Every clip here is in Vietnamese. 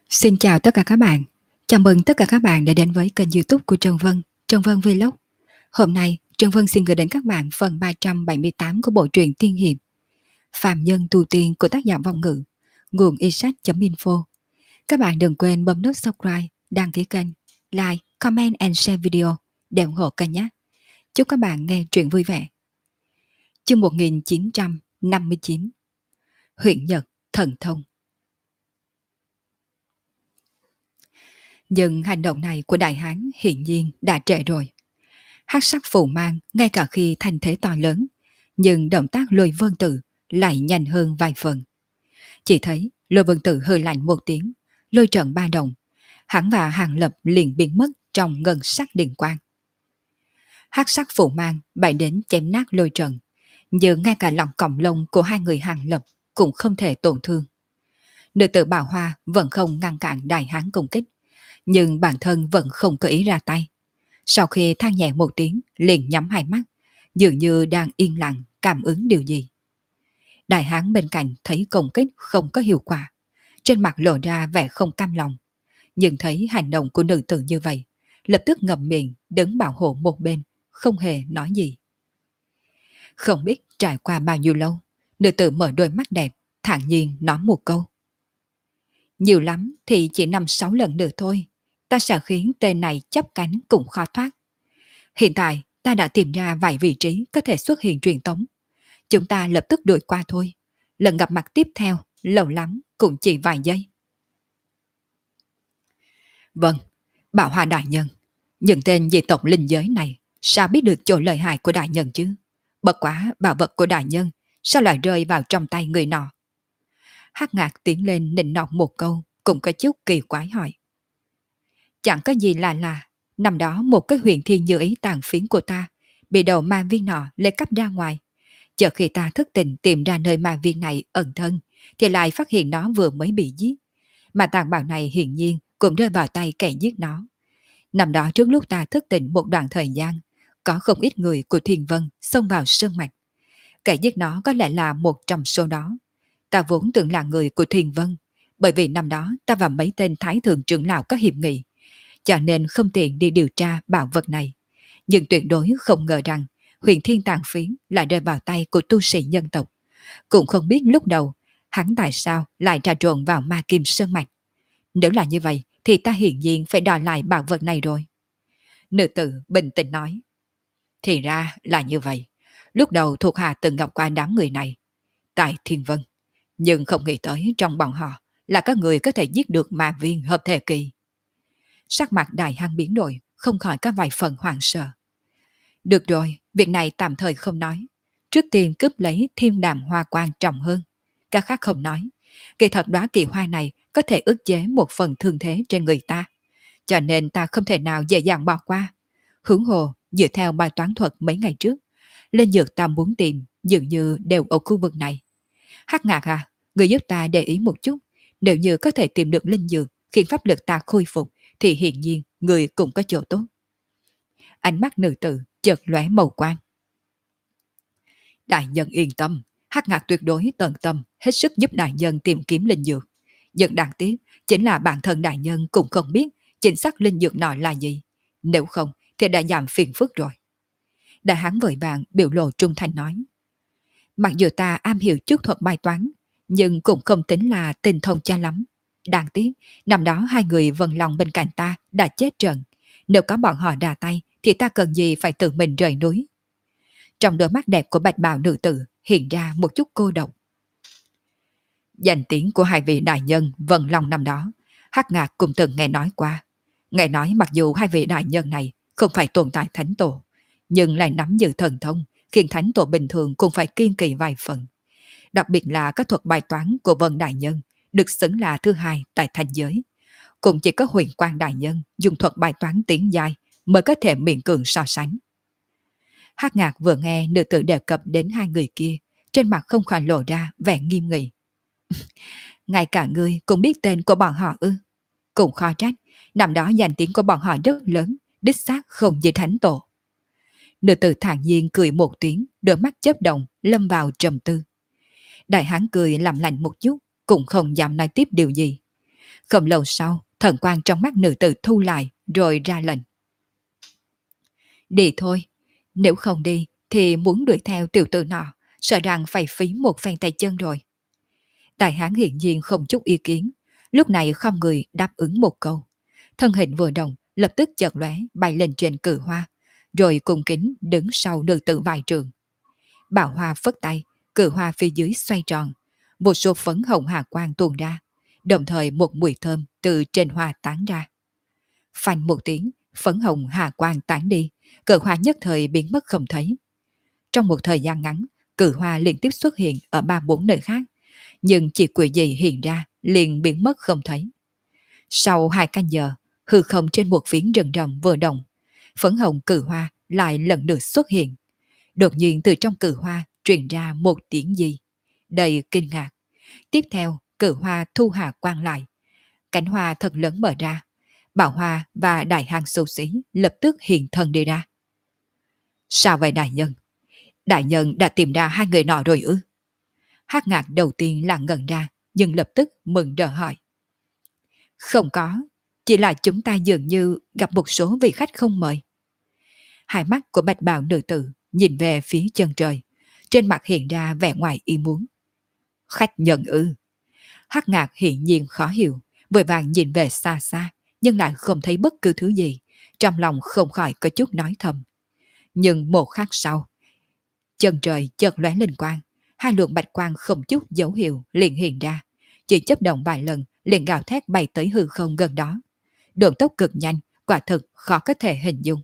Xin chào tất cả các bạn. Chào mừng tất cả các bạn đã đến với kênh YouTube của Trân Vân Vlog. Hôm nay, Trân Vân xin gửi đến các bạn phần 378 của bộ truyện Tiên hiệp Phàm nhân tu tiên của tác giả Vong Ngữ, nguồn iSsách.info. Các bạn đừng quên bấm nút subscribe, đăng ký kênh, like, comment and share video để ủng hộ kênh nhé. Chúc các bạn nghe truyện vui vẻ. Chương 1959, Huyện Nhật Thần Thông. Nhưng hành động này của đại hán hiển nhiên đã trễ rồi. Hắc sắc phù mang ngay cả khi thành thế to lớn, nhưng động tác lôi vân tử lại nhanh hơn vài phần. Chỉ thấy lôi vân tử hơi lạnh một tiếng, lôi trận ba động, hắn và Hàng Lập liền biến mất trong ngân sắc điện quang. Hắc sắc phù mang bay đến chém nát lôi trận, nhưng ngay cả lòng còng lông của hai người Hàng Lập cũng không thể tổn thương. Nữ tử Bảo Hoa vẫn không ngăn cản đại hán công kích, nhưng bản thân vẫn không có ý ra tay. Sau khi than nhẹ một tiếng, liền nhắm hai mắt, dường như đang yên lặng cảm ứng điều gì. Đại hán bên cạnh thấy công kích không có hiệu quả, trên mặt lộ ra vẻ không cam lòng, nhưng thấy hành động của nữ tử như vậy, lập tức ngậm miệng đứng bảo hộ một bên, không hề nói gì. Không biết trải qua bao nhiêu lâu, nữ tử mở đôi mắt đẹp, thản nhiên nói một câu: nhiều lắm thì chỉ 5-6 lần nữa thôi, ta sẽ khiến tên này chấp cánh cũng khó thoát. Hiện tại ta đã tìm ra vài vị trí có thể xuất hiện truyền tống. Chúng ta lập tức đuổi qua thôi. Lần gặp mặt tiếp theo, lâu lắm cũng chỉ vài giây. Vâng, Bảo Hoa đại nhân, những tên dị tộc linh giới này sao biết được chỗ lợi hại của đại nhân chứ? Bất quá bảo vật của đại nhân sao lại rơi vào trong tay người nọ? Hắc Ngạc tiến lên nịnh nọt một câu, cũng có chút kỳ quái hỏi. Chẳng có gì là năm đó một cái huyền thiên như ý tàn phiến của ta bị đầu ma viên nọ lấy cắp ra ngoài. Chợt khi ta thức tỉnh tìm ra nơi ma viên này ẩn thân, thì lại phát hiện nó vừa mới bị giết. Mà tàn bạo này hiển nhiên cũng rơi vào tay kẻ giết nó. Năm đó trước lúc ta thức tỉnh một đoạn thời gian, có không ít người của Thiên Vân xông vào sơn mạch. Kẻ giết nó có lẽ là một trong số đó. Ta vốn tưởng là người của Thiên Vân, bởi vì năm đó ta và mấy tên thái thượng trưởng lão có hiệp nghị, cho nên không tiện đi điều tra bảo vật này. Nhưng tuyệt đối không ngờ rằng huyền thiên tàn phiến lại rơi vào tay của tu sĩ nhân tộc. Cũng không biết lúc đầu hắn tại sao lại trà trộn vào ma kim sơn mạch. Nếu là như vậy thì ta hiển nhiên phải đòi lại bảo vật này rồi. Nữ tử bình tĩnh nói. Thì ra là như vậy. Lúc đầu thuộc hạ từng gặp qua đám người này tại Thiên Vân, nhưng không nghĩ tới trong bọn họ là có người có thể giết được ma viên hợp thể kỳ. Sắc mặt đại hăng biến đổi, không khỏi có vài phần hoảng sợ. Được rồi, việc này tạm thời không nói. Trước tiên cướp lấy thiên đàm hoa quan trọng hơn. Các khác không nói. Kỳ thật đóa kỳ hoa này có thể ức chế một phần thương thế trên người ta. Cho nên ta không thể nào dễ dàng bỏ qua. Hướng hồ, dựa theo bài toán thuật mấy ngày trước, lên dược ta muốn tìm dường như đều ở khu vực này. Hắc Ngạc à, người giúp ta để ý một chút. Nếu như có thể tìm được linh dược khiến pháp lực ta khôi phục, thì hiển nhiên người cũng có chỗ tốt. Ánh mắt nữ tử chợt lóe màu quang. Đại nhân yên tâm, Hắc Ngạc tuyệt đối tận tâm hết sức giúp đại nhân tìm kiếm linh dược. Nhưng đáng tiếc chính là bản thân đại nhân cũng không biết chính xác linh dược nọ là gì. Nếu không thì đã giảm phiền phức rồi. Đại hán vội vàng biểu lộ trung thành nói. Mặc dù ta am hiểu chút thuật bài toán, nhưng cũng không tính là tinh thông cha lắm. Đáng tiếc, năm đó hai người vần lòng bên cạnh ta đã chết trận. Nếu có bọn họ đà tay thì ta cần gì phải tự mình rời núi. Trong đôi mắt đẹp của bạch bào nữ tử hiện ra một chút cô độc. Danh tiếng của hai vị đại nhân vần lòng năm đó, Hắc Ngạc cũng từng nghe nói qua. Nghe nói mặc dù hai vị đại nhân này không phải tồn tại thánh tổ, nhưng lại nắm giữ thần thông, khiến thánh tổ bình thường cũng phải kiên kỳ vài phần. Đặc biệt là các thuật bài toán của Vân đại nhân được xứng là thứ hai tại thành giới. Cũng chỉ có Huyền Quang đại nhân dùng thuật bài toán tiến giai mới có thể miễn cường so sánh. Hắc Ngạc vừa nghe nữ tử đề cập đến hai người kia, trên mặt không khỏi lộ ra vẻ nghiêm nghị. Ngay cả ngươi cũng biết tên của bọn họ ư? Cũng khó trách, năm đó danh tiếng của bọn họ rất lớn, đích xác không như thánh tổ. Nữ tử thản nhiên cười một tiếng, đôi mắt chớp động, lâm vào trầm tư. Đại hán cười làm lạnh một chút, cũng không dám nói tiếp điều gì. Không lâu sau, thần quang trong mắt nữ tử thu lại rồi ra lệnh. Đi thôi, nếu không đi thì muốn đuổi theo tiểu tử nọ, sợ rằng phải phí một phen tay chân rồi. Đại hán hiển nhiên không chút ý kiến, lúc này không người đáp ứng một câu. Thân hình vừa động, lập tức chợt lóe bay lên trên cự hoa, rồi cung kính đứng sau nữ tử vài trường. Bảo hoa phất tay, cự hoa phía dưới xoay tròn, một số phấn hồng hà quang tuôn ra, đồng thời một mùi thơm từ trên hoa tán ra. Phanh một tiếng, phấn hồng hà quang tán đi, cự hoa nhất thời biến mất không thấy. Trong một thời gian ngắn, cự hoa liên tiếp xuất hiện ở 3-4 nơi khác, nhưng chỉ quỷ gì hiện ra liền biến mất không thấy. Sau 2 canh giờ, hư không trên một phiến rừng rậm vừa động, phấn hồng cự hoa lại lần nữa xuất hiện. Đột nhiên từ trong cự hoa truyền ra một tiếng gì đầy kinh ngạc. Tiếp theo, cự hoa thu hạ quang lại, cánh hoa thật lớn mở ra. Bảo Hoa và đại hang xấu xí lập tức hiện thân đi ra. Sao vậy đại nhân? Đại nhân đã tìm ra 2 người nọ rồi ư? Hắc Ngạc đầu tiên là ngẩn ra, nhưng lập tức mừng rỡ hỏi. Không có, chỉ là chúng ta dường như gặp một số vị khách không mời. Hai mắt của bạch bào nữ tử nhìn về phía chân trời, trên mặt hiện ra vẻ ngoài ý muốn. Khách nhận ư? Hắc Ngạc hiển nhiên khó hiểu, vội vàng nhìn về xa xa, nhưng lại không thấy bất cứ thứ gì, trong lòng không khỏi có chút nói thầm. Nhưng một khắc sau, chân trời chợt lóe lên quang, 2 luồng bạch quang không chút dấu hiệu liền hiện ra, chỉ chớp động vài lần liền gào thét bay tới hư không gần đó. Độ tốc cực nhanh, quả thực khó có thể hình dung.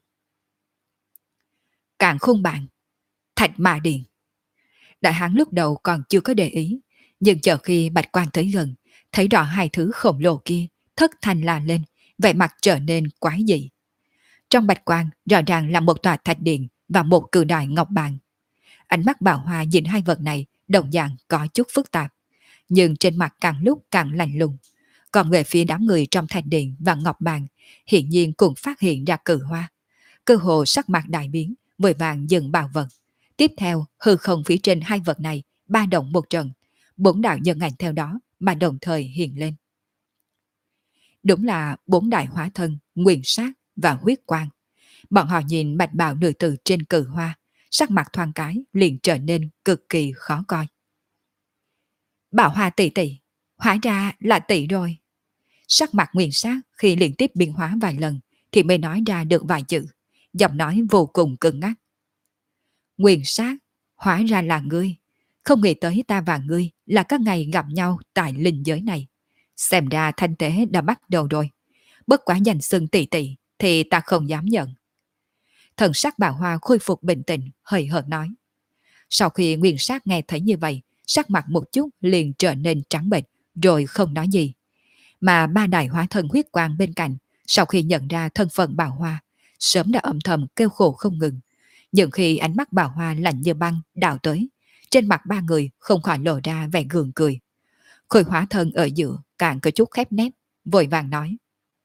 Càn khôn bạn, Thạch Ma Điện. Đại hán lúc đầu còn chưa có để ý, nhưng chờ khi bạch quang tới gần, thấy rõ 2 thứ khổng lồ kia, thất thanh la lên, vẻ mặt trở nên quái dị. Trong bạch quang rõ ràng là một tòa thạch điện và một cự đài ngọc bàn. Ánh mắt Bảo Hoa nhìn 2 vật này đồng dạng có chút phức tạp, nhưng trên mặt càng lúc càng lạnh lùng. Còn về phía đám người trong thạch điện và ngọc bàn, hiển nhiên cũng phát hiện ra cự hoa. Cơ hồ sắc mặt đại biến, vội vàng dừng bảo vật. Tiếp theo, hư không phía trên 2 vật này ba động một trận, 4 đạo nhân ảnh theo đó mà đồng thời hiện lên. Đúng là 4 đại hóa thân, nguyên sát và huyết quang. Bọn họ nhìn bạch bào nữ tử trên cự hoa, sắc mặt thoáng cái liền trở nên cực kỳ khó coi. Bảo Hoa tỷ tỷ, hóa ra là tỷ rồi. Sắc mặt nguyên sát khi liên tiếp biến hóa vài lần thì mới nói ra được vài chữ, giọng nói vô cùng cứng ngắc. Nguyên sát, hóa ra là ngươi. Không nghĩ tới ta và ngươi là các ngày gặp nhau tại linh giới này. Xem ra thanh tế đã bắt đầu rồi. Bất quá danh xưng tỷ tỷ thì ta không dám nhận. Thần sắc Bảo Hoa khôi phục bình tĩnh, hơi hợt nói. Sau khi Nguyên sát nghe thấy như vậy, sắc mặt một chút liền trở nên trắng bệch, rồi không nói gì. Mà 3 đại hóa thân huyết quang bên cạnh, sau khi nhận ra thân phận Bảo Hoa, sớm đã âm thầm kêu khổ không ngừng. Nhưng khi ánh mắt Bảo Hoa lạnh như băng đảo tới, trên mặt 3 người không khỏi lộ ra vẻ gượng cười. Khôi hóa thân ở giữa càng có chút khép nép, vội vàng nói.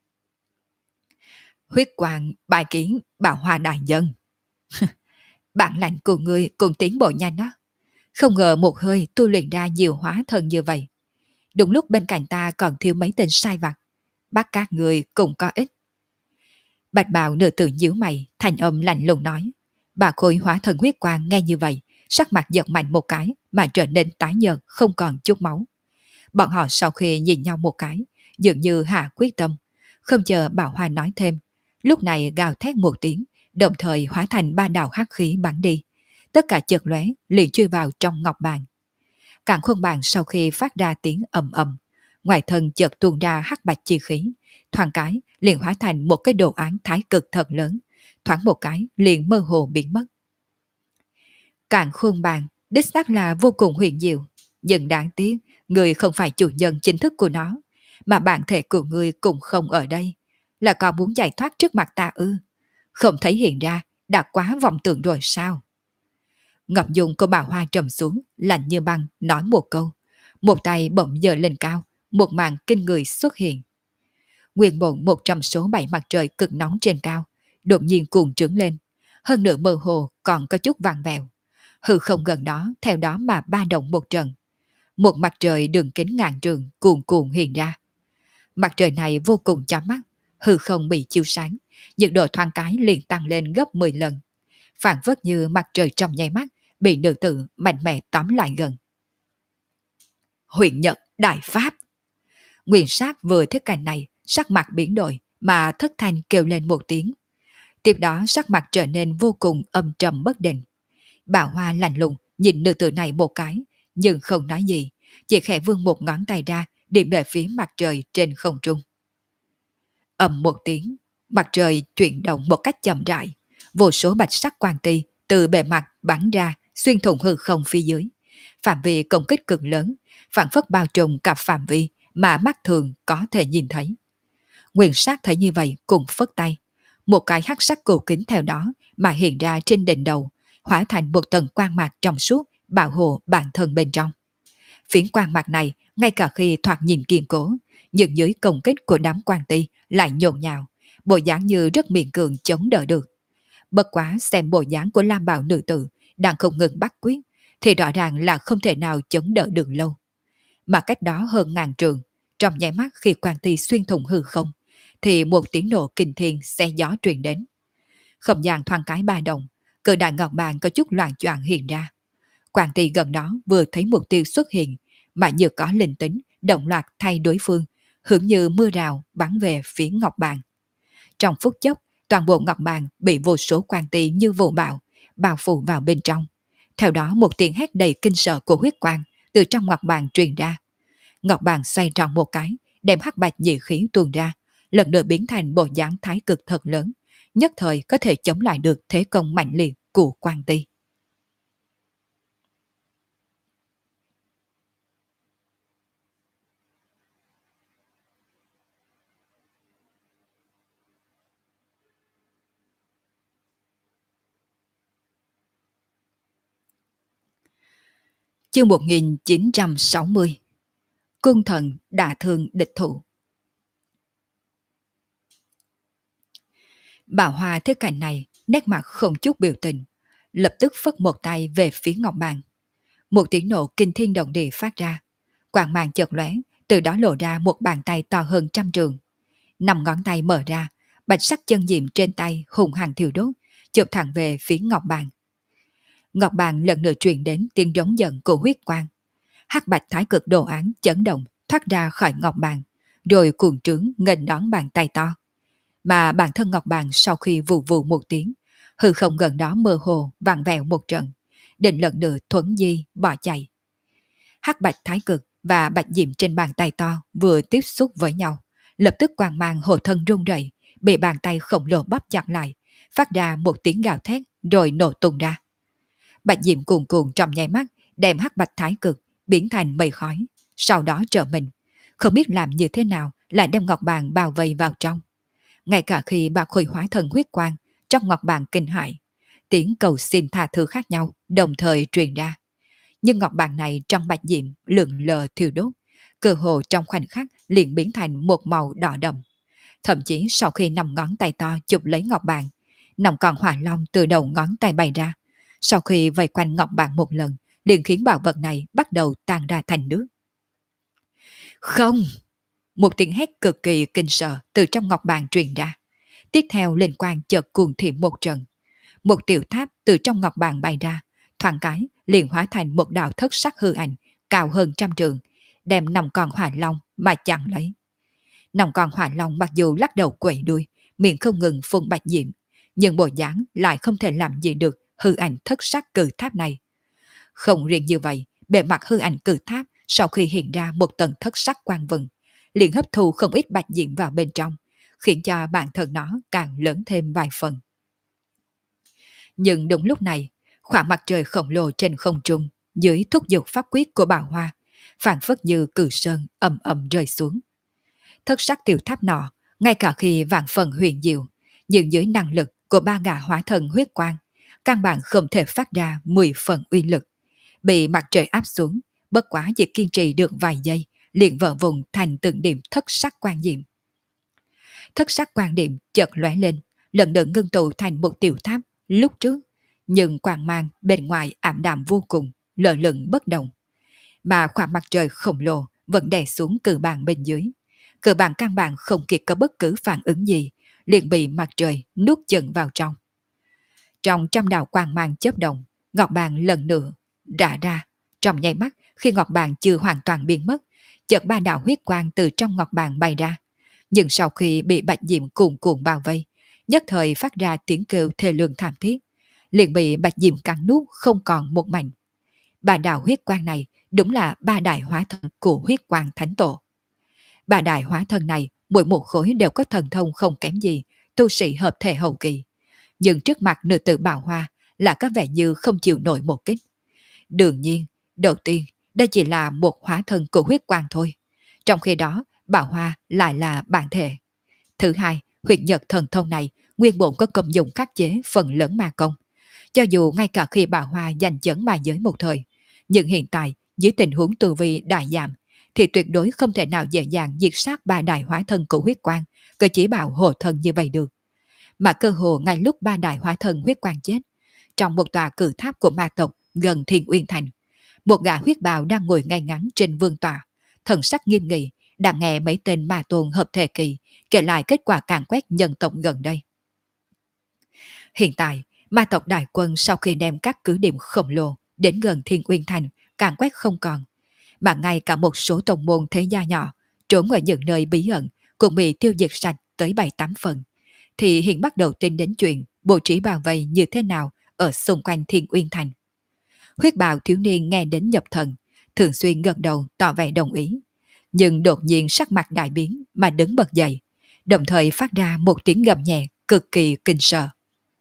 Huyết quang bài kiến Bảo Hoa đại nhân. Bản lãnh của ngươi cùng tiến bộ nhanh đó. Không ngờ một hơi tu luyện ra nhiều hóa thân như vậy. Đúng lúc bên cạnh ta còn thiếu mấy tên sai vặt, bắt các người cũng có ích. Bạch bào nữ tử nhíu mày, thành âm lạnh lùng nói. Bà khôi hóa thân huyết quang nghe như vậy, sắc mặt giật mạnh một cái mà trở nên tái nhợt không còn chút máu. Bọn họ sau khi nhìn nhau một cái, dường như hạ quyết tâm, không chờ Bảo Hoa nói thêm. Lúc này gào thét một tiếng, đồng thời hóa thành 3 đạo hắc khí bắn đi. Tất cả chợt lóe liền chui vào trong ngọc bàn. Càn khôn bàn sau khi phát ra tiếng ầm ầm, ngoài thân chợt tuôn ra hắc bạch chi khí, thoáng cái liền hóa thành một cái đồ án thái cực thật lớn, thoáng một cái liền mơ hồ biến mất. Càn khôn bàn đích xác là vô cùng huyền diệu, nhưng đáng tiếc người không phải chủ nhân chính thức của nó, mà bản thể của người cũng không ở đây, là còn muốn giải thoát trước mặt ta ư? Không thấy hiện ra đã quá vọng tưởng rồi sao? Ngọc Dung của Bảo Hoa trầm xuống, lạnh như băng, nói một câu. Một tay bỗng giơ lên cao, một màn kinh người xuất hiện. Nguyên bổn một trong số 7 mặt trời cực nóng trên cao, đột nhiên cuồng trướng lên. Hơn nữa mơ hồ còn có chút vàng vẹo. Hư không gần đó, theo đó mà ba động một trận. Một mặt trời đường kính ngàn trường cuồn cuộn hiện ra. Mặt trời này vô cùng chói mắt, hư không bị chiếu sáng, nhiệt độ thoáng cái liền tăng lên gấp 10 lần. Phản phất như mặt trời trong nháy mắt bị nữ tử mạnh mẽ tóm lại gần. Huyền Nhật Đại Pháp. Nguyên Sát vừa thấy cảnh này, sắc mặt biến đổi mà thất thanh kêu lên một tiếng. Tiếp đó sắc mặt trở nên vô cùng âm trầm bất định. Bảo Hoa lạnh lùng nhìn nữ tử này một cái, nhưng không nói gì, chỉ khẽ vươn một ngón tay ra điểm về phía mặt trời trên không trung. Ầm một tiếng, mặt trời chuyển động một cách chậm rãi, vô số bạch sắc quang ti từ bề mặt bắn ra xuyên thủng hư không phía dưới. Phạm vi công kích cực lớn, phản phất bao trùm cả phạm vi mà mắt thường có thể nhìn thấy. Nguyên Sát thấy như vậy cùng phất tay, một cái hắc sắc cổ kính theo đó mà hiện ra trên đỉnh đầu, hóa thành một tầng quang mạc trong suốt bảo hộ bản thân bên trong. Phiến quang mạc này ngay cả khi thoạt nhìn kiên cố, nhưng dưới công kích của đám quang ti lại nhộn nhạo, bộ dáng như rất miễn cường chống đỡ được. Bất quá xem bộ dáng của Lam Bảo nữ tử đang không ngừng bắt quyết, thì rõ ràng là không thể nào chống đỡ được lâu. Mà cách đó hơn ngàn trường, trong nháy mắt khi quang ti xuyên thủng hư không, thì một tiếng nổ kinh thiên xé gió truyền đến. Không gian thoáng cái ba động, cự đại ngọc bàn có chút loạn choạng hiện ra. Quang ti gần đó vừa thấy mục tiêu xuất hiện, mà như có linh tính, động loạt thay đối phương, hướng như mưa rào bắn về phía ngọc bàn. Trong phút chốc, toàn bộ ngọc bàn bị vô số quang ti như vụ bão bao phủ vào bên trong. Theo đó một tiếng hét đầy kinh sợ của huyết quang từ trong ngọc bàn truyền ra. Ngọc bàn xoay tròn một cái, đem hắc bạch nhị khí tuôn ra, lần nữa biến thành bộ dáng thái cực thật lớn, nhất thời có thể chống lại được thế công mạnh liệt của quang ti. Chương 1960. Cung thần đả thương địch thủ. Bảo Hoa thấy cảnh này, nét mặt không chút biểu tình, lập tức phất một tay về phía ngọc bàn. Một tiếng nổ kinh thiên động địa phát ra, quang mang chợt lóe, từ đó lộ ra một bàn tay to hơn trăm trường. Năm ngón tay mở ra, bạch sắc chân diệm trên tay hùng hằng thiêu đốt, chụp thẳng về phía ngọc bàn. Ngọc bàn lần nữa truyền đến tiếng giống giận của huyết quang. Hắc bạch thái cực đồ án chấn động thoát ra khỏi ngọc bàn, rồi cuồng trướng nghênh đón bàn tay to. Mà bản thân ngọc bàn sau khi vù vù một tiếng, hư không gần đó mơ hồ vặn vẹo một trận, định lần nữa thuấn di bỏ chạy. Hắc bạch thái cực và bạch diệm trên bàn tay to vừa tiếp xúc với nhau, lập tức quang mang hộ thân rung rẩy, bị bàn tay khổng lồ bóp chặt lại, phát ra một tiếng gào thét rồi nổ tung ra. Bạch diệm cuồn cuộn trong nháy mắt đem hắc bạch thái cực biến thành mây khói, sau đó trở mình, không biết làm như thế nào lại đem ngọc bàn bao vây vào trong. Ngay cả khi bà khôi hóa thần huyết quang trong ngọc bàn kinh hại, tiếng cầu xin tha thứ khác nhau đồng thời truyền ra. Nhưng ngọc bàn này trong bạch diệm lượn lờ thiêu đốt, cơ hồ trong khoảnh khắc liền biến thành một màu đỏ đậm. Thậm chí sau khi năm ngón tay to chụp lấy ngọc bàn, nòng còn hỏa long từ đầu ngón tay bay ra. Sau khi vây quanh ngọc bàn một lần, liền khiến bảo vật này bắt đầu tan ra thành nước. Không! Một tiếng hét cực kỳ kinh sợ từ trong ngọc bàn truyền ra. Tiếp theo linh quang chợt cuồng thiểm một trận. Một tiểu tháp từ trong ngọc bàn bay ra, thoáng cái liền hóa thành một đạo thất sắc hư ảnh cao hơn trăm trường, đem nòng con hỏa long mà chặn lấy. Nòng con hỏa long mặc dù lắc đầu quẩy đuôi, miệng không ngừng phun bạch diệm, nhưng bộ dáng lại không thể làm gì được hư ảnh thất sắc cử tháp này. Không riêng như vậy, bề mặt hư ảnh cử tháp sau khi hiện ra một tầng thất sắc quang vừng, liền hấp thu không ít bạch diệm vào bên trong, khiến cho bản thân nó càng lớn thêm vài phần. Nhưng đúng lúc này, khoảng mặt trời khổng lồ trên không trung, dưới thúc giục pháp quyết của Bảo Hoa, phản phất như cử sơn ầm ầm rơi xuống. Thất sắc tiểu tháp nọ, ngay cả khi vạn phần huyền diệu, nhưng dưới năng lực của ba gã hóa thần huyết quang, căn bản không thể phát ra 10 phần uy lực. Bị mặt trời áp xuống, bất quá chỉ kiên trì được vài giây, liền vỡ vùng thành từng điểm thất sắc quang diệm. Thất sắc quang điểm chợt lóe lên, lần nữa ngưng tụ thành một tiểu tháp lúc trước, nhưng quang mang bên ngoài ảm đạm vô cùng, lờ lửng bất động. Mà khoảng mặt trời khổng lồ vẫn đè xuống cử bàn bên dưới. cơ bản căn bản không kịp có bất cứ phản ứng gì, liền bị mặt trời nuốt chửng vào trong. Trong trăm đạo quang mang chớp động, ngọc bàn lần nữa rã ra. Trong nháy mắt, khi ngọc bàn chưa hoàn toàn biến mất, chợt ba đạo huyết quang từ trong ngọc bàn bay ra. Nhưng sau khi bị Bạch Diệm cuồn cuộn bao vây, nhất thời phát ra tiếng kêu thê lương thảm thiết, liền bị Bạch Diệm cắn nuốt không còn một mảnh. Ba đạo huyết quang này đúng là ba đại hóa thân của huyết quang thánh tổ. Ba đại hóa thân này mỗi một khối đều có thần thông không kém gì tu sĩ hợp thể hậu kỳ, nhưng trước mặt nữ tử Bảo Hoa là có vẻ như không chịu nổi một kích. Đương nhiên, đầu tiên, đây chỉ là một hóa thân của huyết quang thôi. Trong khi đó, Bảo Hoa lại là bản thể. Thứ hai, huyết nhật thần thông này nguyên bổn có công dụng khắc chế phần lớn ma công. Cho dù ngay cả khi Bảo Hoa giành chấn ma giới một thời, nhưng hiện tại, dưới tình huống tu vi đại giảm, thì tuyệt đối không thể nào dễ dàng diệt sát ba đại hóa thân của huyết quang, cơ chỉ bảo hộ thân như vậy được. Mà cơ hồ ngay lúc ba đại hóa thân huyết quang chết, trong một tòa cử tháp của ma tộc gần Thiên Uyên Thành, một gã huyết bào đang ngồi ngay ngắn trên vương tọa, thần sắc nghiêm nghị, đang nghe mấy tên ma tôn hợp thể kỳ kể lại kết quả càn quét nhân tộc gần đây. Hiện tại, ma tộc đại quân sau khi đem các cứ điểm khổng lồ đến gần Thiên Uyên Thành càn quét không còn, mà ngay cả một số tông môn thế gia nhỏ trốn ở những nơi bí ẩn cũng bị tiêu diệt sạch tới 7-8 phần, thì hiện bắt đầu tin đến chuyện bố trí bao vây như thế nào ở xung quanh Thiên Uyên Thành. Huyết bào thiếu niên nghe đến nhập thần, thường xuyên gật đầu tỏ vẻ đồng ý, nhưng đột nhiên sắc mặt đại biến mà đứng bật dậy, đồng thời phát ra một tiếng gầm nhẹ cực kỳ kinh sợ.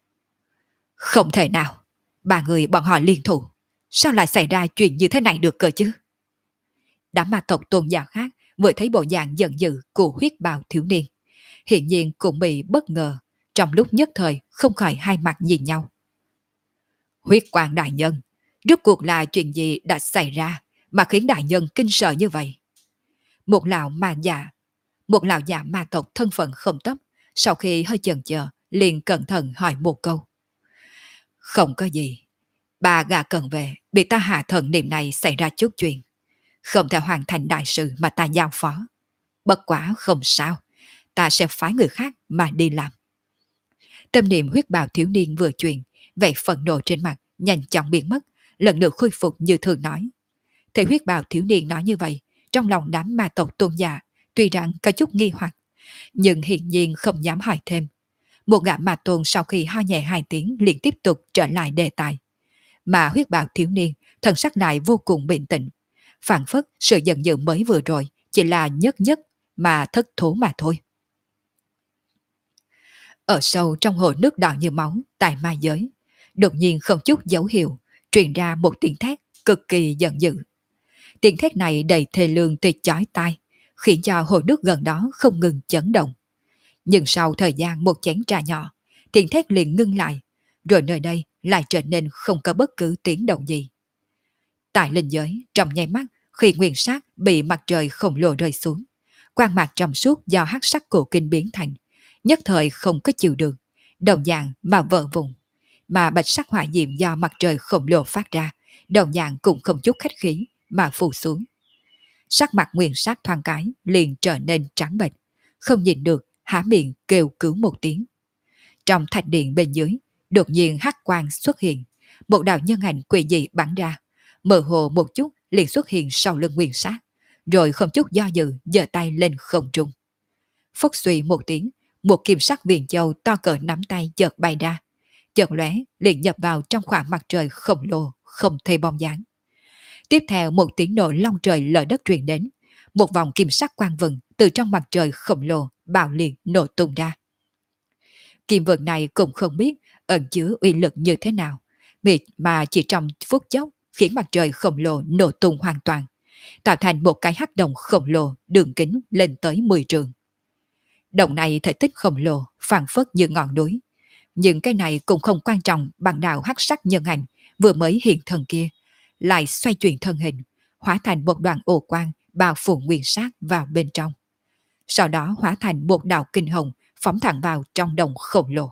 Không thể nào, ba người bọn họ liên thủ, sao lại xảy ra chuyện như thế này được cơ chứ? Đám ma tộc tôn giả khác vừa thấy bộ dạng giận dữ của huyết bào thiếu niên, hiện nhiên cũng bị bất ngờ, trong lúc nhất thời không khỏi hai mặt nhìn nhau. Huyết quang đại nhân, rốt cuộc là chuyện gì đã xảy ra mà khiến đại nhân kinh sợ như vậy? Một lão ma già, một lão già ma tộc thân phận không tấp, sau khi hơi chần chờ, liền cẩn thận hỏi một câu. Không có gì, bà gà cần về, bị ta hạ thần niệm này xảy ra chút chuyện, không thể hoàn thành đại sự mà ta giao phó. Bất quả không sao, ta sẽ phái người khác mà đi làm. Tâm niệm huyết bào thiếu niên vừa chuyện, vẻ phẫn nộ trên mặt nhanh chóng biến mất, lần lượt khôi phục như thường nói. Thấy huyết bào thiếu niên nói như vậy, trong lòng đám ma tộc tôn giả tuy rằng có chút nghi hoặc, nhưng hiển nhiên không dám hỏi thêm. Một gã ma tôn sau khi ho nhẹ 2 tiếng liền tiếp tục trở lại đề tài. Mà huyết bào thiếu niên thần sắc lại vô cùng bình tĩnh, phảng phất sự giận dữ mới vừa rồi chỉ là nhất nhất mà thất thố mà thôi. Ở sâu trong hồ nước đỏ như máu tại ma giới, đột nhiên không chút dấu hiệu truyền ra một tiếng thét cực kỳ giận dữ. Tiếng thét này đầy thê lương tuyệt chói tai, khiến cho hồ nước gần đó không ngừng chấn động. Nhưng sau thời gian một chén trà nhỏ, tiếng thét liền ngưng lại, rồi nơi đây lại trở nên không có bất cứ tiếng động gì. Tại linh giới, trong nháy mắt, khi nguyên sát bị mặt trời khổng lồ rơi xuống, quang mạc trong suốt do hắc sắc cổ kinh biến thành, nhất thời không có chịu được, đồng dạng mà vỡ vụn, mà bạch sắc hỏa diệm do mặt trời khổng lồ phát ra, đồng dạng cũng không chút khách khí mà phù xuống. Sắc mặt nguyên sát thoáng cái liền trở nên trắng bệch, không nhìn được, há miệng kêu cứu một tiếng. Trong thạch điện bên dưới, đột nhiên hắc quang xuất hiện, một đạo nhân ảnh quỷ dị bắn ra, mơ hồ một chút liền xuất hiện sau lưng nguyên sát, rồi không chút do dự giơ tay lên không trung. Phốc suy một tiếng, một kim sắc viền châu to cỡ nắm tay chợt bay ra, chợt lóe liền nhập vào trong khoảng mặt trời khổng lồ không thấy bóng dáng. Tiếp theo một tiếng nổ long trời lở đất truyền đến, một vòng kim sắc quang vừng từ trong mặt trời khổng lồ bạo liệt nổ tung ra. Kim vừng này cũng không biết ẩn chứa uy lực như thế nào, mà chỉ trong phút chốc khiến mặt trời khổng lồ nổ tung hoàn toàn, tạo thành một cái hắc động khổng lồ đường kính lên tới 10 trượng. Động này thể tích khổng lồ, phảng phất như ngọn núi, nhưng cái này cũng không quan trọng bằng đạo hắc sắc nhân ảnh vừa mới hiện thân kia, lại xoay chuyển thân hình, hóa thành một đoàn ồ quang bao phủ nguyên sát vào bên trong. Sau đó hóa thành một đạo kinh hồng phóng thẳng vào trong đồng khổng lồ.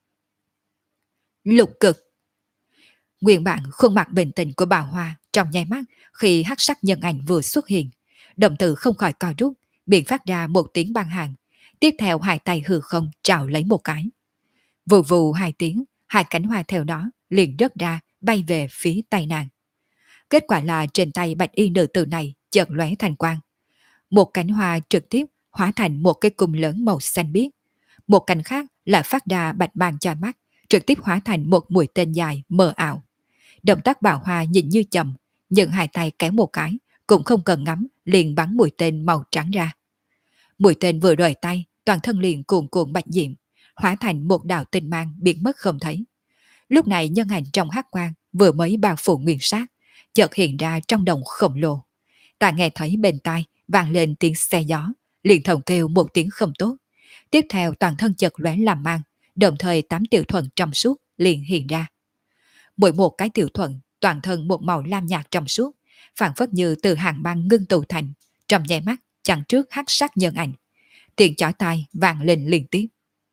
Lục cực. Nguyên bản khuôn mặt bình tĩnh của bà Hoa trong nháy mắt khi hắc sắc nhân ảnh vừa xuất hiện, đồng tử không khỏi co rút, Miệng phát ra một tiếng băng hàng. Tiếp theo hai tay hư không trào lấy một cái. Vù vù hai tiếng, hai cánh hoa theo đó liền rớt ra bay về phía tay nàng. Kết quả là trên tay bạch y nữ tử này chợt lóe thành quang. Một cánh hoa trực tiếp hóa thành một cái cung lớn màu xanh biếc. Một cánh khác lại phát ra bạch mang cho mắt, trực tiếp hóa thành một mũi tên dài mờ ảo. Động tác bạo hoa nhìn như chậm, nhưng hai tay kéo một cái, cũng không cần ngắm, liền bắn mũi tên màu trắng ra. Mũi tên vừa rời tay, toàn thân liền cuồn cuộn bạch diệm, hóa thành một đạo tinh mang biến mất không thấy. Lúc này nhân ảnh trong hắc quang vừa mới bao phủ nguyên sát, chợt hiện ra trong đồng khổng lồ. Ta nghe thấy bên tai vang lên tiếng xe gió, liền thầm kêu một tiếng không tốt. Tiếp theo toàn thân chợt lóe làm mang, đồng thời tám tiểu thuần trong suốt liền hiện ra. Mỗi một cái tiểu thuần toàn thân một màu lam nhạt trong suốt, phản phất như từ hàng băng ngưng tụ thành, trong nháy mắt chặn trước hắc sắc nhân ảnh. Tiếng chói tai vang lên liên tiếp.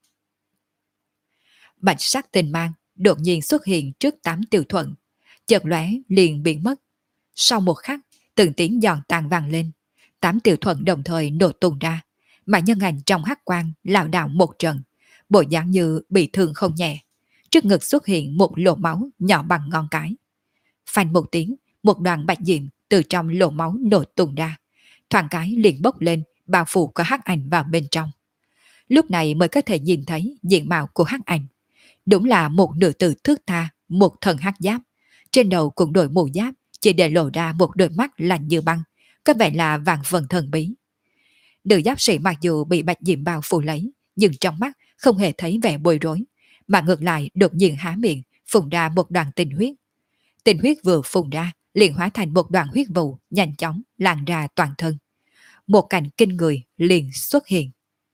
Bạch sắc tình mang đột nhiên xuất hiện trước tám tiểu thuần, chợt lóe liền biến mất. Sau một khắc, từng tiếng giòn tan vang lên, tám tiểu thuần đồng thời nổ tung ra, mà nhân ảnh trong hắc quang lảo đảo một trận, bộ dáng như bị thương không nhẹ. Trước ngực xuất hiện một lỗ máu nhỏ bằng ngón cái. Phanh một tiếng, một đoàn bạch diệm từ trong lỗ máu nổ tung ra, thoáng cái liền bốc lên, bao phủ cả hắc ảnh vào bên trong. Lúc này mới có thể nhìn thấy diện mạo của hắc ảnh. Đúng là một nữ tử thước tha, một thần hắc giáp. Trên đầu cũng đội mũ giáp, chỉ để lộ ra một đôi mắt lạnh như băng, có vẻ là vạn phần thần bí. Nữ giáp sĩ mặc dù bị bạch diệm bao phủ lấy, nhưng trong mắt không hề thấy vẻ bối rối, mà ngược lại đột nhiên há miệng, phun ra một đoàn tinh huyết. Tinh huyết vừa phun ra, liền hóa thành một đoàn huyết vụ nhanh chóng lan ra toàn thân. Một cảnh kinh người liền xuất hiện.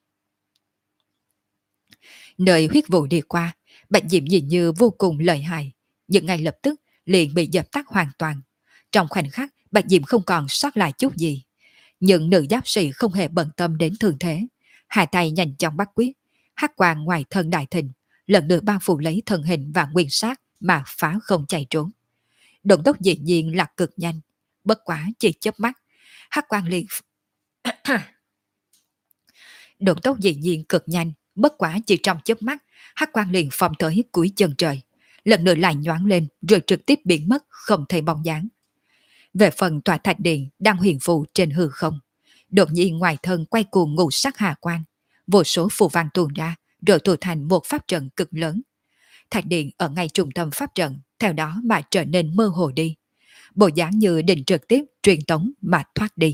Nơi huyết vụ đi qua, bạch diệm nhìn như vô cùng lợi hại, nhưng ngay lập tức liền bị dập tắt hoàn toàn. Trong khoảnh khắc, bạch diệm không còn sót lại chút gì. Nhưng nữ giáp sĩ không hề bận tâm đến thường thế. Hai tay nhanh chóng bắt quyết, hắc quang ngoài thân đại thịnh, lần nữa bao phủ lấy thân hình và nguyên sát mà phá không chạy trốn. Động tốc dĩ nhiên là cực nhanh, bất quá chỉ chớp mắt, hắc quang liền động tốc dĩ nhiên cực nhanh, bất quá chỉ trong chớp mắt, hắc quang liền phóng tới cuối chân trời, lần nữa lại nhoáng lên rồi trực tiếp biến mất không thấy bóng dáng. Về phần tòa thạch điện đang huyền phù trên hư không, đột nhiên ngoài thân quay cuồng ngũ sắc hà quang, vô số phù văn tuôn ra, rồi tụ thành một pháp trận cực lớn. Thạch điện ở ngay trung tâm pháp trận, theo đó mà trở nên mơ hồ đi. Bộ dáng như định trực tiếp truyền tống mà thoát đi.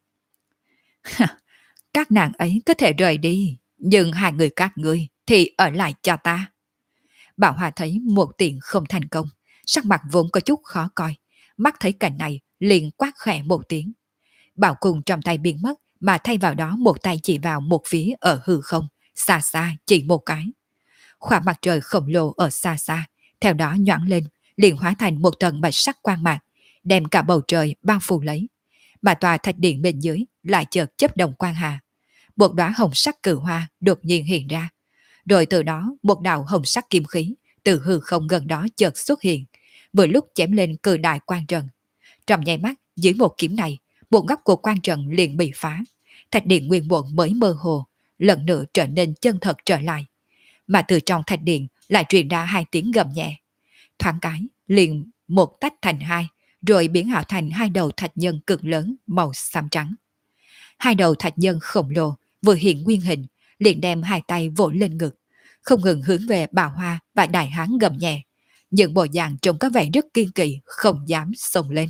Các nàng ấy có thể rời đi, nhưng hai người các ngươi thì ở lại cho ta. Bảo Hòa thấy một tiền không thành công, sắc mặt vốn có chút khó coi, mắt thấy cảnh này liền quát khẽ một tiếng. Bảo cùng trong tay biến mất, mà thay vào đó một tay chỉ vào một phía ở hư không, xa xa chỉ một cái. Khoảng mặt trời khổng lồ ở xa xa, theo đó nhoãn lên, liền hóa thành một tầng bạch sắc quang mạc, đem cả bầu trời bao phủ lấy. Mà tòa thạch điện bên dưới lại chợt chớp động quang hà. Một đóa hồng sắc cử hoa đột nhiên hiện ra. Rồi từ đó một đạo hồng sắc kim khí từ hư không gần đó chợt xuất hiện, vừa lúc chém lên cử đại quan trận. Trong nháy mắt, dưới một kiếm này, một góc của quan trận liền bị phá. Thạch điện nguyên bộn mới mơ hồ, lần nữa trở nên chân thật trở lại. Mà từ trong thạch điện lại truyền ra hai tiếng gầm nhẹ. Thoáng cái, liền một tách thành hai, rồi biến ảo thành hai đầu thạch nhân cực lớn màu xám trắng. Hai đầu thạch nhân khổng lồ vừa hiện nguyên hình, liền đem hai tay vỗ lên ngực, không ngừng hướng về Bà Hoa và Đại Hán gầm nhẹ. Những bộ dạng trông có vẻ rất kiên kỵ, không dám xông lên.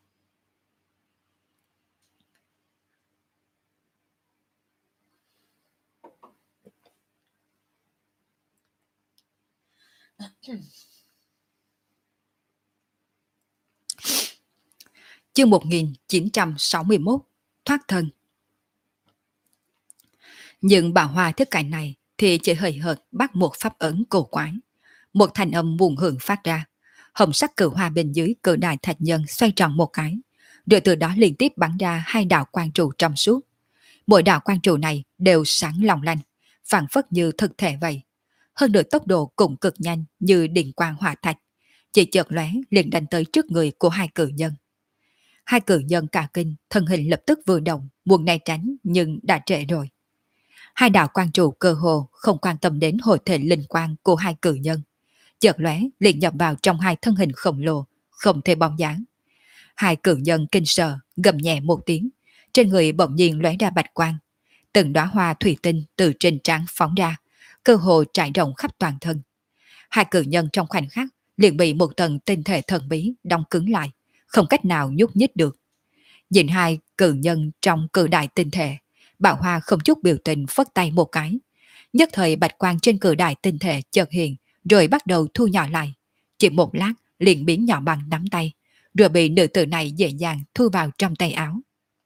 Chương 1961, thoát thân. Nhưng Bà Hoa thức cảnh này thì chỉ hời hợt bắt một pháp ấn cổ quái. Một thanh âm buồn hưởng phát ra. Hồng sắc cử hoa bên dưới cử đại thạch nhân xoay tròn một cái, rồi từ đó liên tiếp bắn ra hai đạo quang trụ trong suốt. Mỗi đạo quang trụ này đều sáng long lanh, phản phất như thực thể vậy. Hơn nữa tốc độ cũng cực nhanh như điện quang hỏa thạch, chỉ chợt lóe liền đánh tới trước người của hai cử nhân. Hai cự nhân cả kinh, thân hình lập tức vừa động, muốn né tránh nhưng đã trễ rồi. Hai đạo quan trụ cơ hồ không quan tâm đến hồi thể linh quang của hai cự nhân. Chợt lóe liền nhập vào trong hai thân hình khổng lồ, không thể bóng dáng. Hai cự nhân kinh sợ, gầm nhẹ một tiếng, trên người bỗng nhiên lóe ra bạch quang. Từng đóa hoa thủy tinh từ trên trán phóng ra, cơ hồ trải rộng khắp toàn thân. Hai cự nhân trong khoảnh khắc liền bị một tầng tinh thể thần bí đóng cứng lại, không cách nào nhúc nhích được. Nhìn hai cự nhân trong cự đại tinh thể, Bảo Hoa không chút biểu tình phất tay một cái. Nhất thời bạch quang trên cự đại tinh thể chợt hiện, rồi bắt đầu thu nhỏ lại. Chỉ một lát liền biến nhỏ bằng nắm tay, rồi bị nữ tử này dễ dàng thu vào trong tay áo.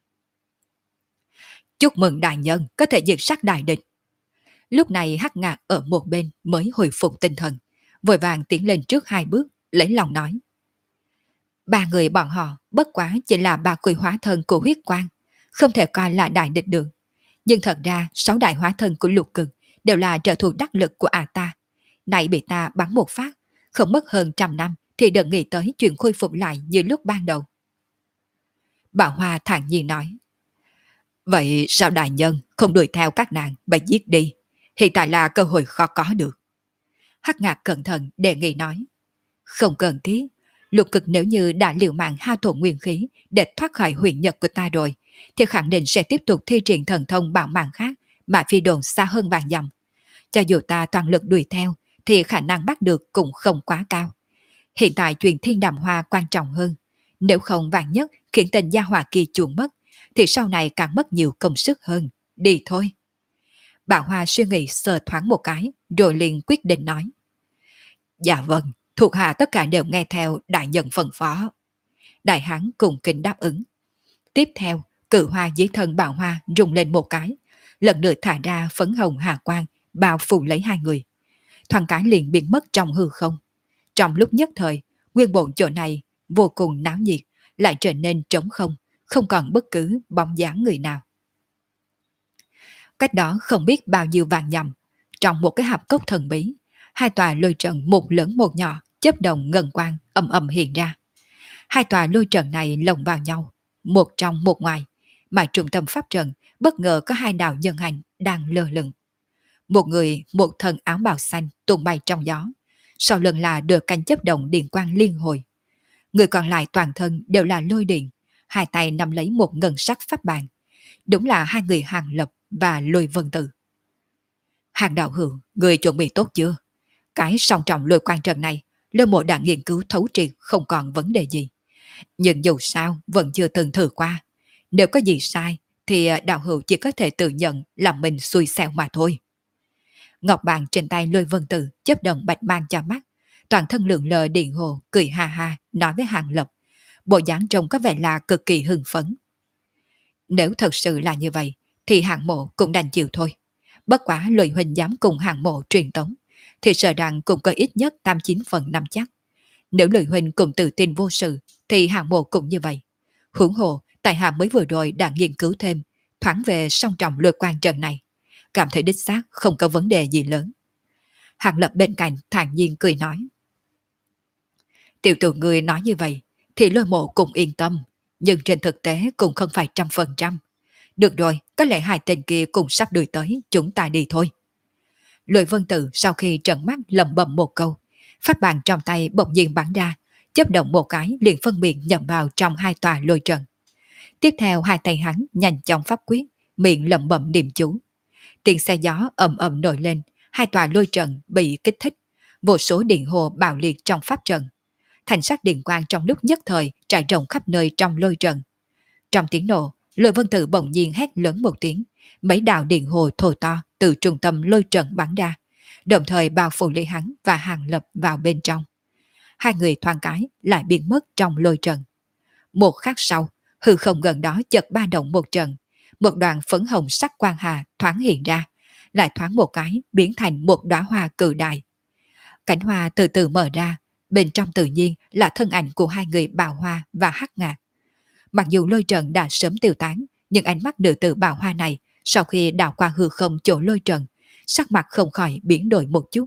Chúc mừng đại nhân có thể diệt sát đại địch. Lúc này Hắc Ngạc ở một bên mới hồi phục tinh thần, vội vàng tiến lên trước hai bước, lấy lòng nói. Ba người bọn họ bất quá chỉ là ba quỷ hóa thân của huyết quang, không thể coi là đại địch được. Nhưng thật ra 6 đại hóa thân của lục cực đều là trợ thủ đắc lực của ta. Này bị ta bắn một phát, không mất hơn 100 năm thì đừng nghĩ tới chuyện khôi phục lại như lúc ban đầu. Bảo Hoa thản nhiên nói. Vậy sao đại nhân không đuổi theo các nàng mà giết đi? Hiện tại là cơ hội khó có được. Hắc Ngạc cẩn thận đề nghị nói. Không cần thiết. Lục cực nếu như đã liều mạng hao tổn nguyên khí để thoát khỏi huyền nhật của ta rồi, thì khẳng định sẽ tiếp tục thi triển thần thông bảo mạng khác mà phi đồn xa hơn vạn dặm. Cho dù ta toàn lực đuổi theo, thì khả năng bắt được cũng không quá cao. Hiện tại chuyện thiên đàm hoa quan trọng hơn. Nếu không vạn nhất khiến tình gia hỏa kỳ chuồn mất, thì sau này càng mất nhiều công sức hơn. Đi thôi. Bảo Hoa suy nghĩ sờ thoáng một cái, rồi liền quyết định nói. Dạ vâng, thuộc hạ tất cả đều nghe theo đại nhân phân phó. Đại hán cùng kính đáp ứng. Tiếp theo, cự hoa dưới thân Bảo Hoa rung lên một cái, lần lượt thả ra phấn hồng hà quang, bao phủ lấy hai người. Thoáng cái liền biến mất trong hư không. Trong lúc nhất thời, nguyên bộ chỗ này vô cùng náo nhiệt, lại trở nên trống không, không còn bất cứ bóng dáng người nào. Cách đó không biết bao nhiêu vàng nhầm, trong một cái hạp cốc thần bí, hai tòa lôi trận một lớn một nhỏ, chớp đồng ngân quang ầm ầm hiện ra. Hai tòa lôi trận này lồng vào nhau, một trong một ngoài, mà trung tâm pháp trận bất ngờ có hai đạo nhân hành đang lơ lửng. Một người, một thân áo bào xanh tung bay trong gió, sau lưng là được cánh chớp đồng điện quang liên hồi. Người còn lại toàn thân đều là lôi điện, hai tay nắm lấy một ngân sắc pháp bàn. Đúng là hai người Hàng Lập và Lôi Vân Tử. Hàng đạo hữu, người chuẩn bị tốt chưa? Cái song trọng lôi quan trận này, Lôi Mộ đã nghiên cứu thấu triệt, không còn vấn đề gì. Nhưng dù sao vẫn chưa từng thử qua. Nếu có gì sai thì đạo hữu chỉ có thể tự nhận là mình xui xẻo mà thôi. Ngọc bàn trên tay Lôi Vân Tử chớp động bạch mang cho mắt, toàn thân lượng lờ điện hồ cười ha ha nói với Hàng Lập. Bộ dáng trông có vẻ là cực kỳ hưng phấn. Nếu thật sự là như vậy thì Hàng Mộ cũng đành chịu thôi. Bất quá Lôi huynh dám cùng Hàng Mộ truyền tống thì sợ rằng cũng có ít nhất 89% chắc. Nếu Lôi huynh cũng tự tin vô sự thì Hàng Mộ cũng như vậy. Huống hồ tại hạ mới vừa rồi đã nghiên cứu thêm thoáng về song trọng lôi quan trận này, cảm thấy đích xác không có vấn đề gì lớn. Hàng Lập bên cạnh thản nhiên cười nói. Tiểu tử người nói như vậy thì Lôi Mộ cũng yên tâm, nhưng trên thực tế cũng không phải 100%. Được rồi, có lẽ hai tên kia cùng sắp đuổi tới, chúng ta đi thôi. Lôi Vân Tử sau khi trợn mắt lẩm bẩm một câu, pháp bàn trong tay bỗng nhiên bắn ra, chớp động một cái liền phân biệt nhầm vào trong hai tòa lôi trận. Tiếp theo hai tay hắn nhanh chóng pháp quyết, miệng lẩm bẩm niệm chú. Tiếng xe gió ầm ầm nổi lên, hai tòa lôi trận bị kích thích, vô số điện hồ bạo liệt trong pháp trận. Thành sắc điện quang trong lúc nhất thời trải rộng khắp nơi trong lôi trận. Trong tiếng nổ, Lôi Vân Tử bỗng nhiên hét lớn một tiếng, mấy đạo điện hồ thô to từ trung tâm lôi trận bắn ra, đồng thời bao phủ lấy hắn và Hàng Lập vào bên trong. Hai người thoáng cái lại biến mất trong lôi trận. Một khắc sau, hư không gần đó chợt ba động một trận, một đoàn phấn hồng sắc quang hà thoáng hiện ra, lại thoáng một cái biến thành một đóa hoa cự đại. Cánh hoa từ từ mở ra, bên trong tự nhiên là thân ảnh của hai người Bào Hoa và Hắc Ngạc. Mặc dù lôi trận đã sớm tiêu tán, nhưng ánh mắt nữ tử Bào Hoa này sau khi đảo qua hư không chỗ lôi trận, sắc mặt không khỏi biến đổi một chút.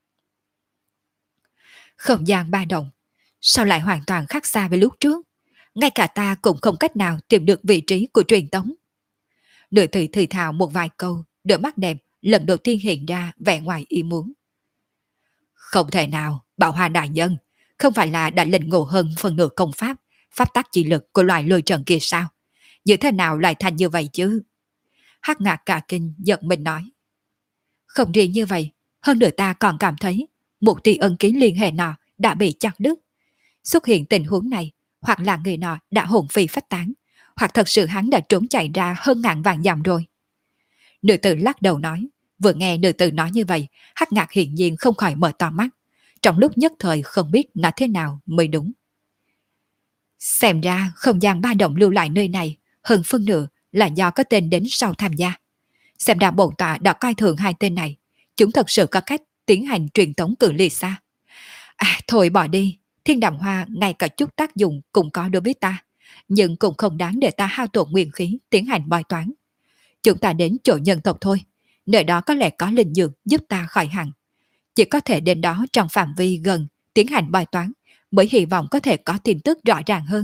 Không gian ba động, sao lại hoàn toàn khác xa với lúc trước? ngay cả ta cũng không cách nào tìm được vị trí của truyền tống. Nữ tử thì thào một vài câu, đôi mắt đẹp lần đầu tiên hiện ra vẻ ngoài ý muốn. Không thể nào, Bảo Hoa đại nhân, không phải là đã lĩnh ngộ hơn phần nửa công pháp, pháp tắc chi lực của loài lôi trần kia sao? Như thế nào lại thành như vậy chứ? Hắc Ngạc cả kinh giật mình nói. Không riêng như vậy, hơn nữa ta còn cảm thấy một tia ân ký liên hệ nọ đã bị chặt đứt. Xuất hiện tình huống này, hoặc là người nọ đã hồn phi phách tán, hoặc thật sự hắn đã trốn chạy ra hơn ngàn vạn dặm rồi. Nữ tử lắc đầu nói, vừa nghe nữ tử nói như vậy, Hắc Ngạc hiển nhiên không khỏi mở to mắt, trong lúc nhất thời không biết nói thế nào mới đúng. Xem ra không gian ba động lưu lại nơi này, hơn phân nửa là do có tên đến sau tham gia. Xem ra bổn tọa đã coi thường hai tên này, chúng thật sự có cách tiến hành truyền tống cự ly xa. À thôi bỏ đi, thiên đàm hoa ngay cả chút tác dụng cũng có đối với ta, nhưng cũng không đáng để ta hao tổn nguyên khí tiến hành bói toán. Chúng ta đến chỗ nhân tộc thôi, nơi đó có lẽ có linh dược giúp ta khỏi hẳn. Chỉ có thể đến đó trong phạm vi gần tiến hành bài toán mới hy vọng có thể có tin tức rõ ràng hơn.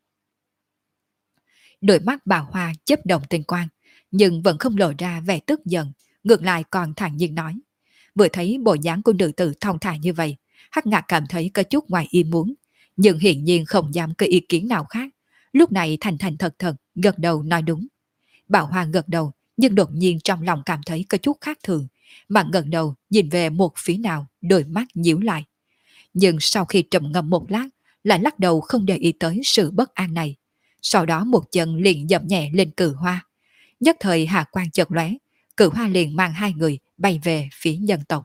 Đôi mắt bà Hoa chớp động tinh quang, nhưng vẫn không lộ ra vẻ tức giận, ngược lại còn thản nhiên nói. Vừa thấy bộ dáng của nữ tử thong thả như vậy, Hắc Ngạc cảm thấy có chút ngoài ý muốn, nhưng hiển nhiên không dám có ý kiến nào khác. Lúc này thành thành thật thật gật đầu nói đúng. Bảo Hoa gật đầu, nhưng đột nhiên trong lòng cảm thấy có chút khác thường, mà ngẩng đầu nhìn về một phía nào, đôi mắt nhíu lại. Nhưng sau khi trầm ngâm một lát, lại lắc đầu không để ý tới sự bất an này. Sau đó một chân liền dậm nhẹ lên cự hoa. Nhất thời hạ quan chợt lóe, cự hoa liền mang hai người bay về phía nhân tộc.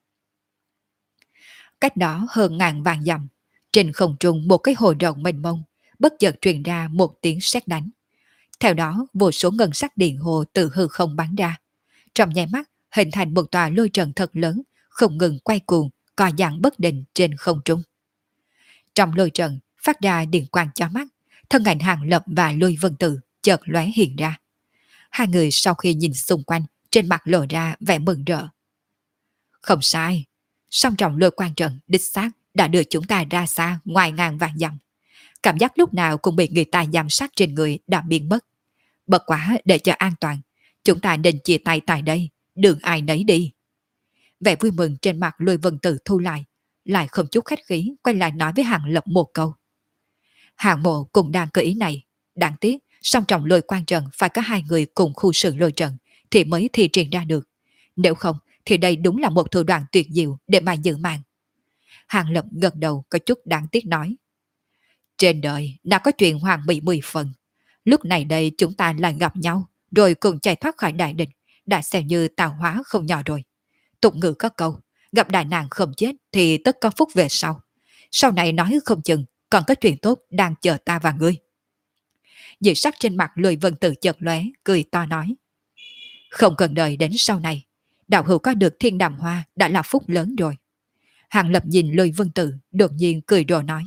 Cách đó hơn ngàn vạn dặm, trên không trung một cái hồ rộng mênh mông, bất chợt truyền ra một tiếng sét đánh. Theo đó, vô số ngân sắc điện hồ từ hư không bắn ra. Trong nháy mắt, hình thành một tòa lôi trận thật lớn, không ngừng quay cuồng, co giãn bất định trên không trung. Trong lôi trận, phát ra điện quang chói mắt, thân ảnh Hàng Lập và Lôi Vân Tử chợt lóe hiện ra. Hai người sau khi nhìn xung quanh, trên mặt lộ ra vẻ mừng rỡ. Không sai, song trọng lôi quang trận đích xác đã đưa chúng ta ra xa ngoài ngàn vạn dặm. Cảm giác lúc nào cũng bị người ta giám sát trên người đã biến mất. Bất quá để cho an toàn, chúng ta nên chia tay tại đây, đường ai nấy đi. Vẻ vui mừng trên mặt Lôi Vân Tử thu lại không chút khách khí quay lại nói với Hàng Lập một câu. Hàng Mộ cũng đang cơ ý này, đáng tiếc song trọng lôi quan trận phải có hai người cùng khu sự lôi trận thì mới thi triển ra được. Nếu không thì đây đúng là một thủ đoạn tuyệt diệu để mà giữ mạng. Hàng Lập gật đầu có chút đáng tiếc nói. Trên đời đã có chuyện hoàng mỹ 10 phần. Lúc này đây chúng ta lại gặp nhau, rồi cùng chạy thoát khỏi đại địch, đã xem như tạo hóa không nhỏ rồi. Tục ngữ có câu, gặp đại nạn không chết thì tất có phúc về sau. Sau này nói không chừng, còn có chuyện tốt đang chờ ta và ngươi. Dị sắc trên mặt Lôi Vân Tử chợt lóe, cười to nói. Không cần đợi đến sau này, đạo hữu có được thiên đàm hoa đã là phúc lớn rồi. Hàng Lập nhìn Lôi Vân Tử, đột nhiên cười đồ nói.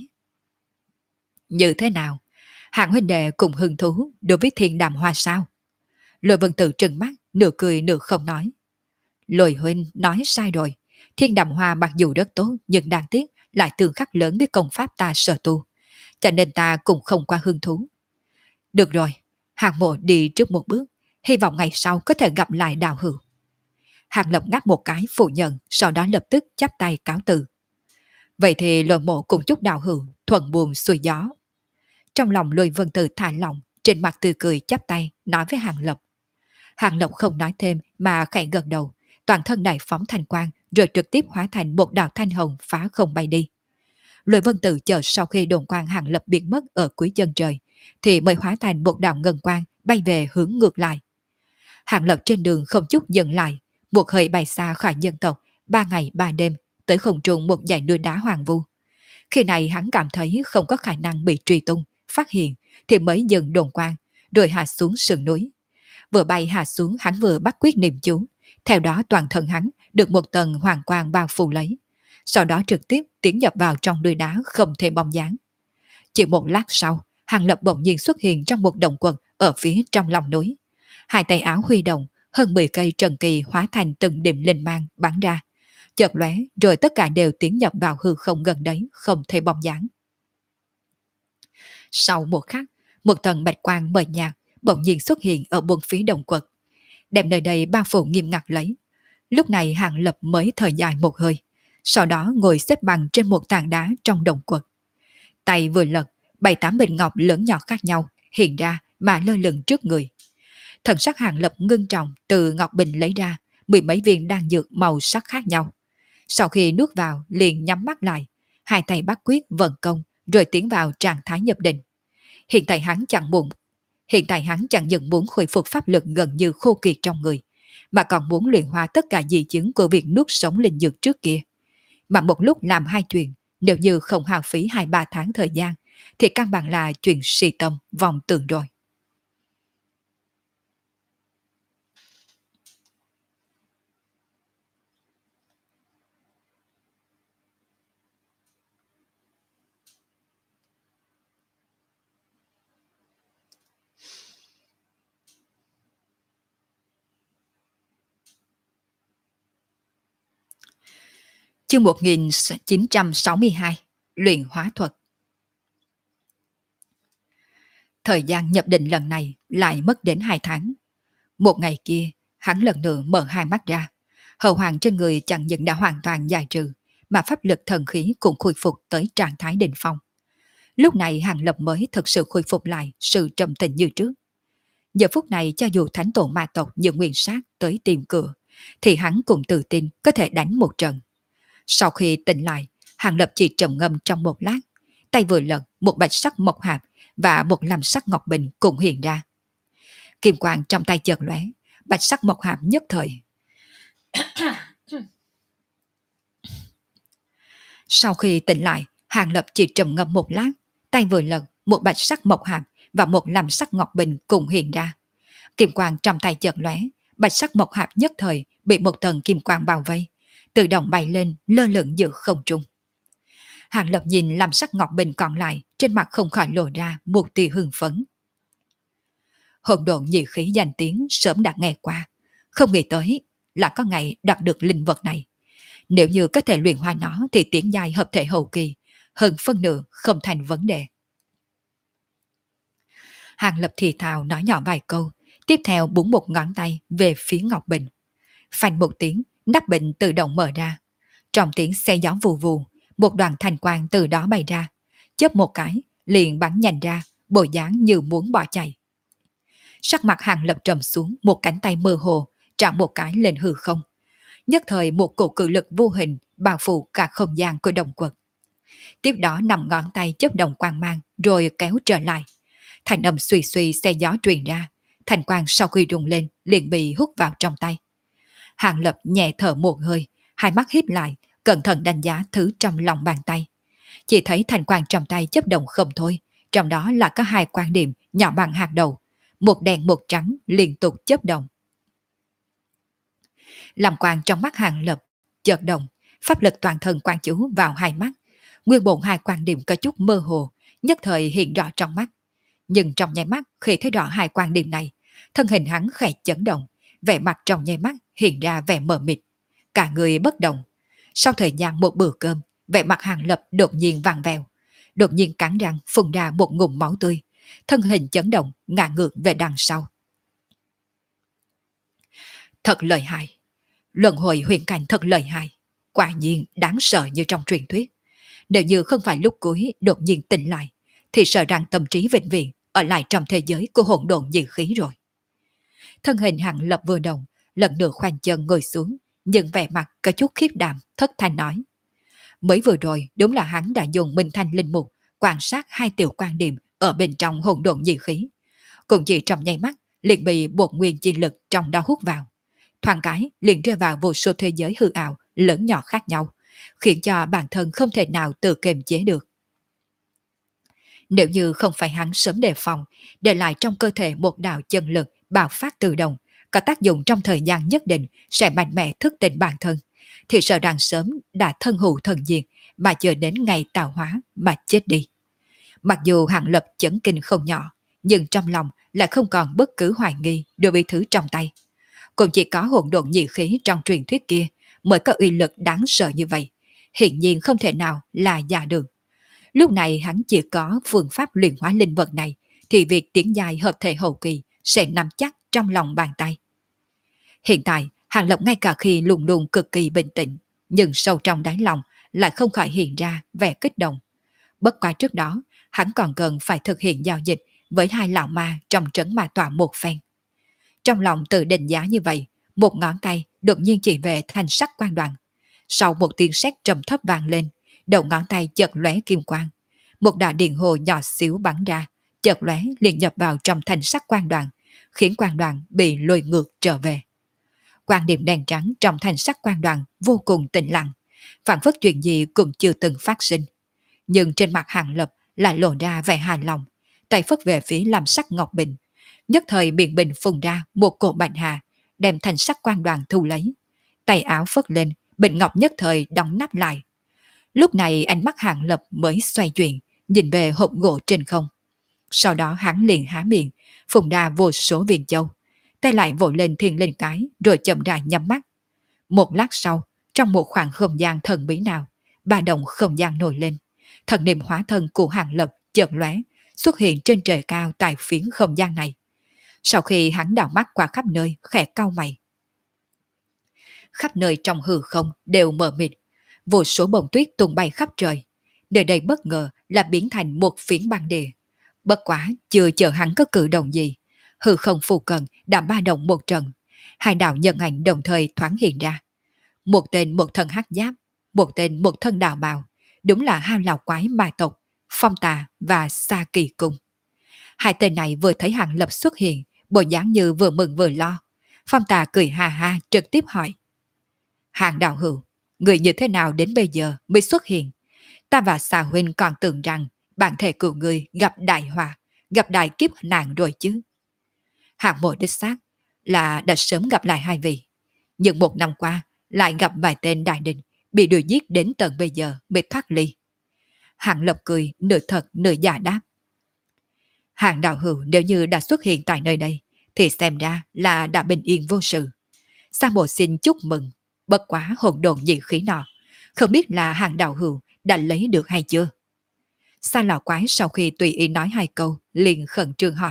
Như thế nào? Hạng huynh đệ cùng hứng thú đối với thiên đàm hoa sao? Lôi Vân Tử trừng mắt, nửa cười nửa không nói. Lôi huynh nói sai rồi. Thiên đàm hoa mặc dù rất tốt, nhưng đáng tiếc lại tương khắc lớn với công pháp ta sở tu. Cho nên ta cũng không qua hứng thú. Được rồi, Hạng Mộ đi trước một bước, hy vọng ngày sau có thể gặp lại đạo hữu. Hạng Lập ngáp một cái phủ nhận, sau đó lập tức chắp tay cáo từ. Vậy thì Lôi Mộ cùng chúc đạo hữu thuận buồm xuôi gió. Trong lòng Lôi Vân Tử thả lỏng, trên mặt tươi cười chắp tay nói với Hàng Lập. Hàng Lập không nói thêm mà khẽ gật đầu, toàn thân đại phóng thành quang rồi trực tiếp hóa thành một đạo thanh hồng phá không bay đi. Lôi Vân Tử chờ sau khi đồn quang Hàng Lập biến mất ở cuối chân trời thì mới hóa thành một đạo ngân quang bay về hướng ngược lại. Hàng Lập trên đường không chút dừng lại, một hơi bay xa khỏi dân tộc, 3 ngày 3 đêm tới không trung một dãy núi đá hoàng vu. Khi này hắn cảm thấy không có khả năng bị truy tung, phát hiện thì mới dừng đồn quang, rồi hạ xuống sườn núi. Vừa bay hạ xuống hắn vừa bắt quyết niệm chú, theo đó toàn thân hắn được một tầng hoàng quang bao phủ lấy. Sau đó trực tiếp tiến nhập vào trong núi đá không thêm bóng dáng. Chỉ một lát sau, Hàng Lập bỗng nhiên xuất hiện trong một động quật ở phía trong lòng núi. Hai tay áo huy động, hơn 10 cây trần kỳ hóa thành từng điểm linh mang bắn ra. Chợt lóe rồi tất cả đều tiến nhập vào hư không gần đấy, không thấy bóng dáng. Sau một khắc, một tầng bạch quang mờ nhạt bỗng nhiên xuất hiện ở bốn phía đồng quật, đem nơi đây bao phủ nghiêm ngặt lấy. Lúc này Hàng Lập mới thở dài một hơi, sau đó ngồi xếp bằng trên một tảng đá trong đồng quật. Tay vừa lật, 7-8 bình ngọc lớn nhỏ khác nhau hiện ra mà lơ lửng trước người. Thần sắc Hàng Lập ngưng trọng, từ ngọc bình lấy ra 10 mấy viên đan dược màu sắc khác nhau. Sau khi nuốt vào liền nhắm mắt lại, hai tay bắt quyết vận công rồi tiến vào trạng thái nhập định. Hiện tại hắn chẳng muốn Hiện tại hắn chẳng những muốn khôi phục pháp lực gần như khô kiệt trong người, mà còn muốn luyện hóa tất cả di chứng của việc nuốt sống linh dược trước kia. Mà một lúc làm hai chuyện, nếu như không hao phí 2-3 tháng thời gian, thì căn bản là chuyện si tâm vòng tưởng rồi. Chương 1962, Luyện hóa thuật. Thời gian nhập định lần này lại mất đến 2 tháng. Một ngày kia, hắn lần nữa mở hai mắt ra. Hầu hoàng trên người chẳng những đã hoàn toàn giải trừ, mà pháp lực thần khí cũng khôi phục tới trạng thái đỉnh phong. Lúc này Hàng Lập mới thực sự khôi phục lại sự trầm tĩnh như trước. Giờ phút này cho dù thánh tổ ma tộc như Nguyên Sát tới tìm cửa, thì hắn cũng tự tin có thể đánh một trận. Sau khi tỉnh lại, Hàng Lập chỉ trầm ngâm trong một lát, tay vừa lật một bạch sắc mộc hạp và một làm sắc ngọc bình cùng hiện ra. Kim quang trong tay chợt lóe, bạch sắc mộc hạp nhất thời. Sau khi tỉnh lại, Hàng Lập chỉ trầm ngâm một lát, tay vừa lật một bạch sắc mộc hạp và một làm sắc ngọc bình cùng hiện ra. Kim quang trong tay chợt lóe, bạch sắc mộc hạp nhất thời bị một tầng kim quang bao vây, tự động bay lên lơ lửng giữa không trung. Hàng Lập nhìn làm sắc ngọc bình còn lại, trên mặt không khỏi lộ ra một tia hưng phấn. Hỗn độn nhị khí danh tiếng sớm đã nghe qua, không nghĩ tới là có ngày đạt được linh vật này. Nếu như có thể luyện hóa nó thì tiến giai hợp thể hậu kỳ, hơn phân nửa không thành vấn đề. Hàng Lập thì thào nói nhỏ vài câu, tiếp theo búng một ngón tay về phía ngọc bình. Phanh một tiếng, nắp bình tự động mở ra. Trong tiếng xe gió vù vù, một đoàn thanh quang từ đó bay ra, chớp một cái liền bắn nhanh ra, bộ dáng như muốn bỏ chạy. Sắc mặt Hàng Lập trầm xuống, một cánh tay mơ hồ chạm một cái lên hư không. Nhất thời một cổ cự lực vô hình bao phủ cả không gian của đồng quật. Tiếp đó 5 ngón tay chớp động quang mang rồi kéo trở lại. Thành âm suy suy xe gió truyền ra, thành quang sau khi rung lên liền bị hút vào trong tay. Hàng Lập nhẹ thở một hơi, hai mắt híp lại, cẩn thận đánh giá thứ trong lòng bàn tay. Chỉ thấy thành quang trong tay chớp động không thôi, trong đó là có 2 quan điểm nhỏ bằng hạt đậu, một đen một trắng liên tục chớp động. Làm quang trong mắt Hàng Lập chợt động, pháp lực toàn thân quan chú vào hai mắt, nguyên bổn 2 quan điểm có chút mơ hồ, nhất thời hiện rõ trong mắt. Nhưng trong nháy mắt khi thấy rõ 2 quan điểm này, thân hình hắn khẽ chấn động, vẻ mặt trong nháy mắt hiện ra vẻ mờ mịt, cả người bất động. Sau thời gian một bữa cơm, vẻ mặt Hàng Lập đột nhiên vàng vèo, đột nhiên cắn răng phun ra một ngụm máu tươi, thân hình chấn động ngã ngược về đằng sau. Thật lợi hại, luân hồi huyền cảnh thật lợi hại, quả nhiên đáng sợ như trong truyền thuyết. Nếu như không phải lúc cuối đột nhiên tỉnh lại, thì sợ rằng tâm trí vĩnh viễn ở lại trong thế giới của hỗn độn dị khí rồi. Thân hình Hàng Lập vừa động, lần nữa khoanh chân ngồi xuống, nhưng vẻ mặt có chút khiếp đảm, thất thanh nói. Mới vừa rồi đúng là hắn đã dùng minh thanh linh mục quan sát 2 tiểu quan điểm ở bên trong hỗn độn dị khí. Cũng chỉ trong nháy mắt liền bị bột nguyên chi lực trong đó hút vào. Thoáng cái liền rơi vào vô số thế giới hư ảo lớn nhỏ khác nhau, khiến cho bản thân không thể nào tự kiềm chế được. Nếu như không phải hắn sớm đề phòng, để lại trong cơ thể một đạo chân lực bạo phát tự động, có tác dụng trong thời gian nhất định sẽ mạnh mẽ thức tỉnh bản thân, thì sợ rằng sớm đã thân hữu thần diệt mà chờ đến ngày tạo hóa mà chết đi. Mặc dù Hàng Lập chấn kinh không nhỏ, nhưng trong lòng lại không còn bất cứ hoài nghi đối với thứ trong tay. Cũng chỉ có hỗn độn nhị khí trong truyền thuyết kia mới có uy lực đáng sợ như vậy, hiển nhiên không thể nào là giả được. Lúc này hắn chỉ có phương pháp luyện hóa linh vật này, thì việc tiến dài hợp thể hậu kỳ sẽ nằm chắc trong lòng bàn tay. Hiện tại, Hàng Lập ngay cả khi luôn luôn cực kỳ bình tĩnh, nhưng sâu trong đáy lòng lại không khỏi hiện ra vẻ kích động. Bất quá trước đó, hắn còn cần phải thực hiện giao dịch với hai lão ma trong trấn ma tọa một phen. Trong lòng tự định giá như vậy, một ngón tay đột nhiên chỉ về thanh sắc quan đoàn. Sau một tiếng sét trầm thấp vang lên, đầu ngón tay chợt lóe kim quang. Một đạo điện hồ nhỏ xíu bắn ra, chợt lóe liền nhập vào trong thanh sắc quan đoàn, khiến quan đoàn bị lùi ngược trở về. Quan điểm đèn trắng trong thanh sắc quan đoàn vô cùng tĩnh lặng, phản phất chuyện gì cũng chưa từng phát sinh. Nhưng trên mặt Hàng Lập lại lộ ra vẻ hài lòng, tay phất về phía làm sắc ngọc bình. Nhất thời miệng bình phun ra một cổ bạch hà, đem thanh sắc quan đoàn thu lấy. Tay áo phất lên, bình ngọc nhất thời đóng nắp lại. Lúc này ánh mắt Hàng Lập mới xoay chuyển, nhìn về hộp gỗ trên không. Sau đó hắn liền há miệng, phun ra vô số viên châu. Tay lại vội lên thiền lên cái, rồi chậm rãi nhắm mắt. Một lát sau, trong một khoảng không gian thần bí nào, ba động không gian nổi lên. Thần niệm hóa thân của Hàng Lập chợt lóe, xuất hiện trên trời cao tại phiến không gian này. Sau khi hắn đảo mắt qua khắp nơi, khẽ cau mày. Khắp nơi trong hư không đều mờ mịt, vô số bông tuyết tung bay khắp trời. Nơi đây bất ngờ là biến thành một phiến băng địa. Bất quá chưa chờ hắn có cử động gì, hư không phù cận đã ba động một trận. Hai đạo nhân ảnh đồng thời thoáng hiện ra. Một tên một thân hắc giáp, một tên một thân đạo bào, đúng là hai lão quái ma tộc, Phong Tà và Sa Kỳ Cung. Hai tên này vừa thấy Hàng Lập xuất hiện, bộ dáng như vừa mừng vừa lo. Phong Tà cười ha ha trực tiếp hỏi: Hàng đạo hữu, người như thế nào đến bây giờ mới xuất hiện? Ta và Sa huynh còn tưởng rằng bản thể của người gặp đại họa, gặp đại kiếp nạn rồi chứ. Hạng mộ đích xác là đã sớm gặp lại hai vị, nhưng một năm qua lại gặp vài tên đại địch bị đuổi giết đến tận bây giờ mới thoát ly. Hạng Lập cười nửa thật nửa giả đáp: Hạng đạo hữu nếu như đã xuất hiện tại nơi đây thì xem ra là đã bình yên vô sự. Sa mộ xin chúc mừng. Bất quá hồn đồn dị khí nọ, không biết là Hạng đạo hữu đã lấy được hay chưa? Sa lão quái sau khi tùy ý nói hai câu liền khẩn trương hỏi: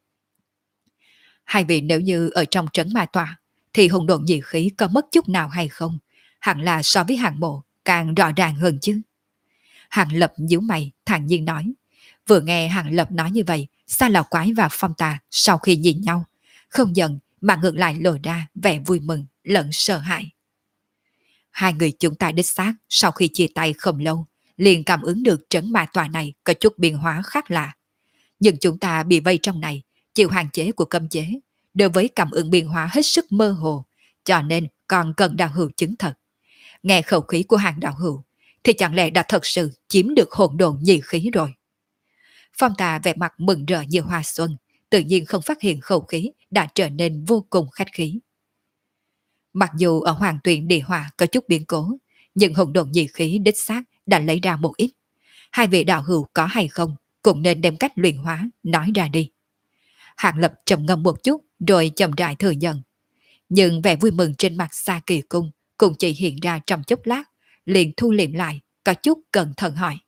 Hai vị nếu như ở trong trấn ma tọa thì hồn đồn dị khí có mất chút nào hay không? Hẳn là so với Hạng mộ càng rõ ràng hơn chứ. Hạng Lập nhíu mày thản nhiên nói. Vừa nghe Hạng Lập nói như vậy, Sa lão quái và Phong Tà sau khi nhìn nhau, không giận mà ngược lại lộ ra vẻ vui mừng lẫn sợ hãi. Hai người chúng ta đích xác sau khi chia tay không lâu, liền cảm ứng được trấn ma tòa này có chút biến hóa khác lạ. Nhưng chúng ta bị vây trong này, chịu hạn chế của cấm chế, đối với cảm ứng biến hóa hết sức mơ hồ, cho nên còn cần đạo hữu chứng thật. Nghe khẩu khí của Hàng đạo hữu, thì chẳng lẽ đã thật sự chiếm được hồn đồn nhị khí rồi? Phong Tà vẻ mặt mừng rỡ như hoa xuân, tự nhiên không phát hiện khẩu khí đã trở nên vô cùng khách khí. Mặc dù ở Hoàng Tuyền địa hỏa có chút biến cố, nhưng hồn đồn nhị khí đích xác đã lấy ra một ít. Hai vị đạo hữu có hay không cũng nên đem cách luyện hóa nói ra đi. Hạng Lập trầm ngâm một chút rồi chậm rãi thừa nhận. Nhưng vẻ vui mừng trên mặt Sa Kỳ Cung cũng chỉ hiện ra trong chốc lát, liền thu liệm lại, có chút cẩn thận hỏi: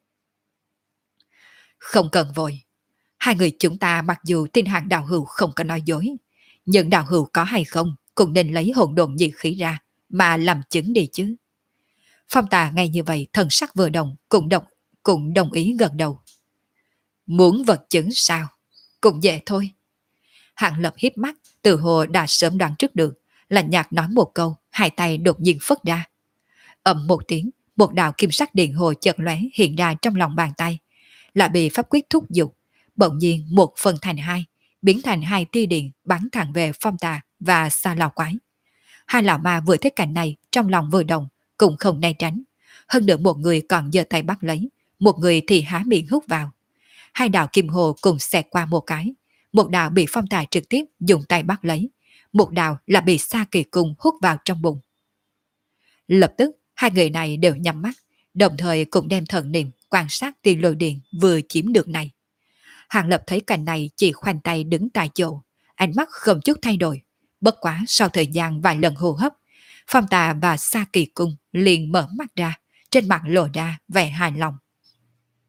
Không cần vội. Hai người chúng ta mặc dù tin Hạng đạo hữu không có nói dối, nhưng đạo hữu có hay không cũng nên lấy hồn đồn nhị khí ra mà làm chứng đi chứ. Phong Tà ngay như vậy thần sắc vừa động cũng đồng ý gật đầu. Muốn vật chứng sao? Cũng dễ thôi. Hạng Lập hiếp mắt, từ hồ đã sớm đoán trước được, lạnh nhạt nói một câu, hai tay đột nhiên phất ra. Ầm một tiếng, một đạo kim sắc điện hồ chợt lóe hiện ra trong lòng bàn tay, lại bị pháp quyết thúc giục, bỗng nhiên một phần thành hai, biến thành hai tia điện bắn thẳng về Phong Tà và Sa lão quái. Hai lão ma vừa thấy cảnh này trong lòng vừa động, cũng không né tránh. Hơn nữa một người còn giơ tay bắt lấy, một người thì há miệng hút vào. Hai đạo kim hồ cùng xẹt qua một cái, một đạo bị Phong Tà trực tiếp dùng tay bắt lấy, một đạo là bị Sa Kỳ Cung hút vào trong bụng. Lập tức hai người này đều nhắm mắt, đồng thời cũng đem thần niệm quan sát tia lôi điện vừa chiếm được này. Hàng Lập thấy cảnh này chỉ khoanh tay đứng tại chỗ, ánh mắt không chút thay đổi. Bất quá sau thời gian vài lần hô hấp, Phong Tà và Sa Kỳ Cung liền mở mắt ra, trên mặt lộ ra vẻ hài lòng.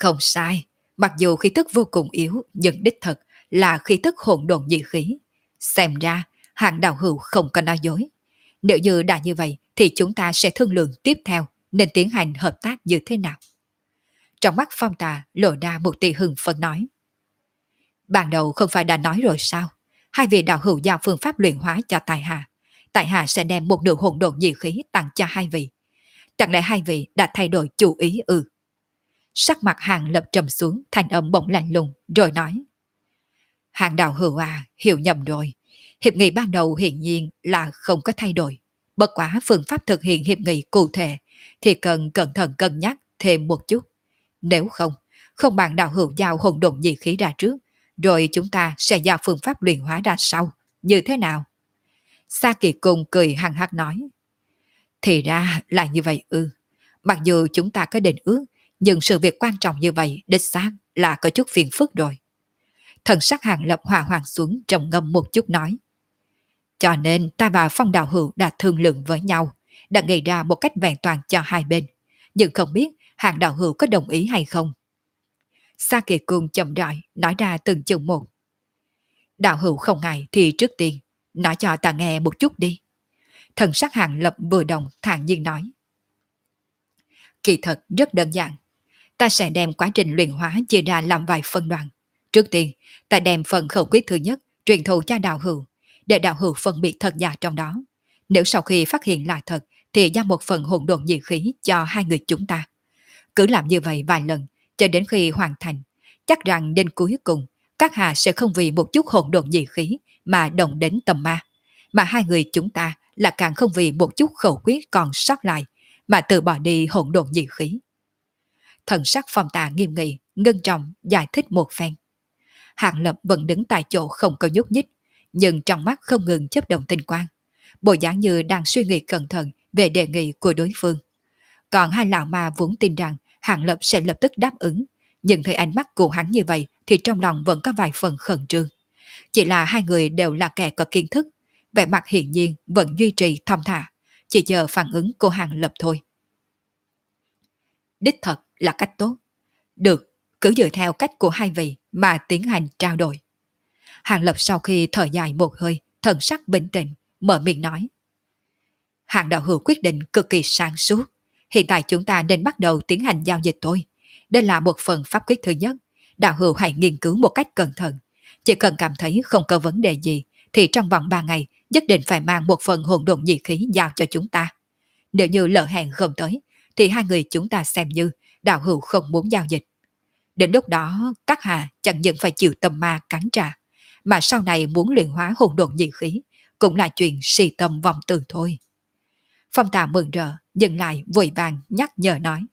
Không sai, mặc dù khí tức vô cùng yếu, nhưng đích thực là khí tức hỗn độn dị khí. Xem ra, hạng đạo hữu không có nói dối. Nếu như đã như vậy, thì chúng ta sẽ thương lượng tiếp theo nên tiến hành hợp tác như thế nào. Trong mắt Phong Tà lộ ra một tia hưng phấn nói. Ban đầu không phải đã nói rồi sao? Hai vị đạo hữu giao phương pháp luyện hóa cho tài hạ. Tại hạ sẽ đem một nửa hỗn độn dị khí tặng cho hai vị. Chẳng lẽ hai vị đã thay đổi chủ ý ư? Sắc mặt Hàng Lập trầm xuống, thanh âm bỗng lạnh lùng, rồi nói. Hàng đạo hữu à, hiểu nhầm rồi. Hiệp nghị ban đầu hiển nhiên là không có thay đổi. Bất quá phương pháp thực hiện hiệp nghị cụ thể thì cần cẩn thận cân nhắc thêm một chút. Nếu không, không bằng đạo hữu giao hỗn độn dị khí ra trước, rồi chúng ta sẽ giao phương pháp luyện hóa ra sau. Như thế nào? Sa Kỳ Cung cười hăng hắc nói. Thì ra là như vậy ư. Mặc dù chúng ta có định ước, nhưng sự việc quan trọng như vậy đích xác là có chút phiền phức rồi. Thần sắc Hàng Lập hòa hoàng xuống trầm ngâm một chút nói. Cho nên ta và Phong đạo hữu đã thương lượng với nhau, đã nghĩ ra một cách vẹn toàn cho hai bên. Nhưng không biết Hàng đạo hữu có đồng ý hay không? Sa Kỳ Cung chậm rãi nói ra từng chừng một. Đạo hữu không ngại thì trước tiên nói cho ta nghe một chút đi. Thần sắc Hàng Lập vừa đồng thản nhiên nói. Kỳ thật rất đơn giản. Ta sẽ đem quá trình luyện hóa chia ra làm vài phân đoạn. Trước tiên, ta đem phần khẩu quyết thứ nhất truyền thụ cho đạo hữu, để đạo hữu phân biệt thật giả trong đó. Nếu sau khi phát hiện là thật, thì giao một phần hỗn độn dị khí cho hai người chúng ta. Cứ làm như vậy vài lần, cho đến khi hoàn thành, chắc rằng đến cuối cùng, các hạ sẽ không vì một chút hỗn độn dị khí mà động đến tầm ma. Mà hai người chúng ta là càng không vì một chút khẩu quyết còn sót lại, mà từ bỏ đi hỗn độn dị khí. Thần sắc Phong Tà nghiêm nghị, ngân trọng giải thích một phen. Hạng Lập vẫn đứng tại chỗ không có nhúc nhích, nhưng trong mắt không ngừng chớp động tinh quang, bộ dáng như đang suy nghĩ cẩn thận về đề nghị của đối phương. Còn hai lão ma vốn tin rằng Hạng Lập sẽ lập tức đáp ứng, nhưng thấy ánh mắt của hắn như vậy thì trong lòng vẫn có vài phần khẩn trương. Chỉ là hai người đều là kẻ có kiến thức, vẻ mặt hiển nhiên vẫn duy trì thong thả, chỉ chờ phản ứng của Hạng Lập thôi. Đích thật là cách tốt. Được, cứ dựa theo cách của hai vị mà tiến hành trao đổi. Hàng Lập sau khi thở dài một hơi, thần sắc bình tĩnh, mở miệng nói. Hàng đạo hữu quyết định cực kỳ sáng suốt. Hiện tại chúng ta nên bắt đầu tiến hành giao dịch thôi. Đây là một phần pháp quyết thứ nhất. Đạo hữu hãy nghiên cứu một cách cẩn thận. Chỉ cần cảm thấy không có vấn đề gì, thì trong vòng 3 ngày nhất định phải mang một phần hỗn độn dị khí giao cho chúng ta. Nếu như lỡ hẹn không tới, thì hai người chúng ta xem như đạo hữu không muốn giao dịch. Đến lúc đó, các hạ chẳng những phải chịu tâm ma cắn trả, mà sau này muốn luyện hóa hỗn độn dị khí, cũng là chuyện si tâm vọng tưởng thôi. Phong Tà mừng rỡ, dừng lại vội vàng nhắc nhở nói.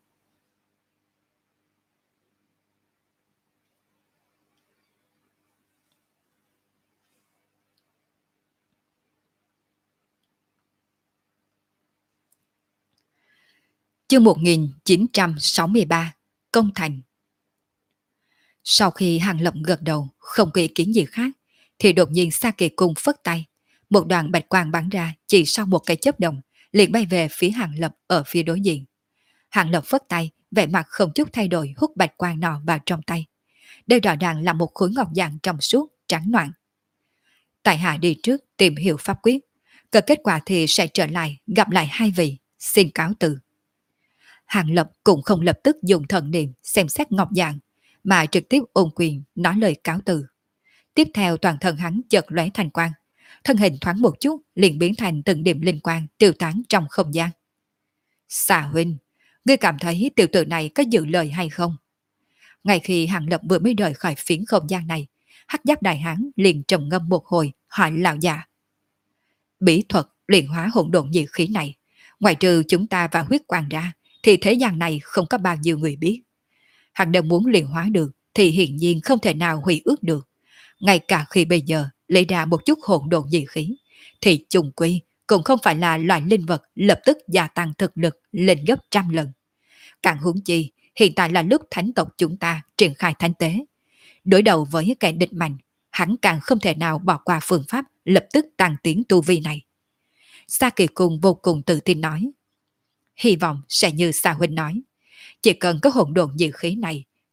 Chương 1963, Công Thành. Sau khi Hàng Lập gật đầu, không có ý kiến gì khác, thì đột nhiên Sa Kỳ Cung phất tay. Một đoàn bạch quang bắn ra chỉ sau một cái chớp động, liền bay về phía Hàng Lập ở phía đối diện. Hàng Lập phất tay, vẻ mặt không chút thay đổi hút bạch quang nọ vào trong tay. Đây rõ ràng là một khối ngọc dạng trong suốt, trắng noãn. Tại hạ đi trước tìm hiểu pháp quyết, cần kết quả thì sẽ trở lại gặp lại hai vị, xin cáo từ. Hàng Lập cũng không lập tức dùng thần niệm xem xét ngọc dạng, mà trực tiếp ôn quyền nói lời cáo từ. Tiếp theo toàn thân hắn chợt lóe thành quang, thân hình thoáng một chút liền biến thành từng điểm linh quang tiêu tán trong không gian. Xà huynh, ngươi cảm thấy tiểu tử này có giữ lời hay không? Ngay khi Hàng Lập vừa mới rời khỏi phiến không gian này, Hắc Giáp Đại Hán liền trầm ngâm một hồi hỏi lão già. Bí thuật luyện hóa hỗn độn nhiệt khí này, ngoài trừ chúng ta và huyết quang ra, thì thế gian này không có bao nhiêu người biết. Hắn đã muốn luyện hóa được thì hiển nhiên không thể nào hủy ước được. Ngay cả khi bây giờ lấy ra một chút hỗn độn dị khí, thì chung quy cũng không phải là loại linh vật lập tức gia tăng thực lực lên gấp trăm lần. Càng huống chi, hiện tại là lúc thánh tộc chúng ta triển khai thánh tế. Đối đầu với kẻ địch mạnh, hắn càng không thể nào bỏ qua phương pháp lập tức tăng tiến tu vi này. Sa Kỳ Cung vô cùng tự tin nói. Hy vọng sẽ như Sa Huynh nói, chỉ cần có hỗn độn dị khí này,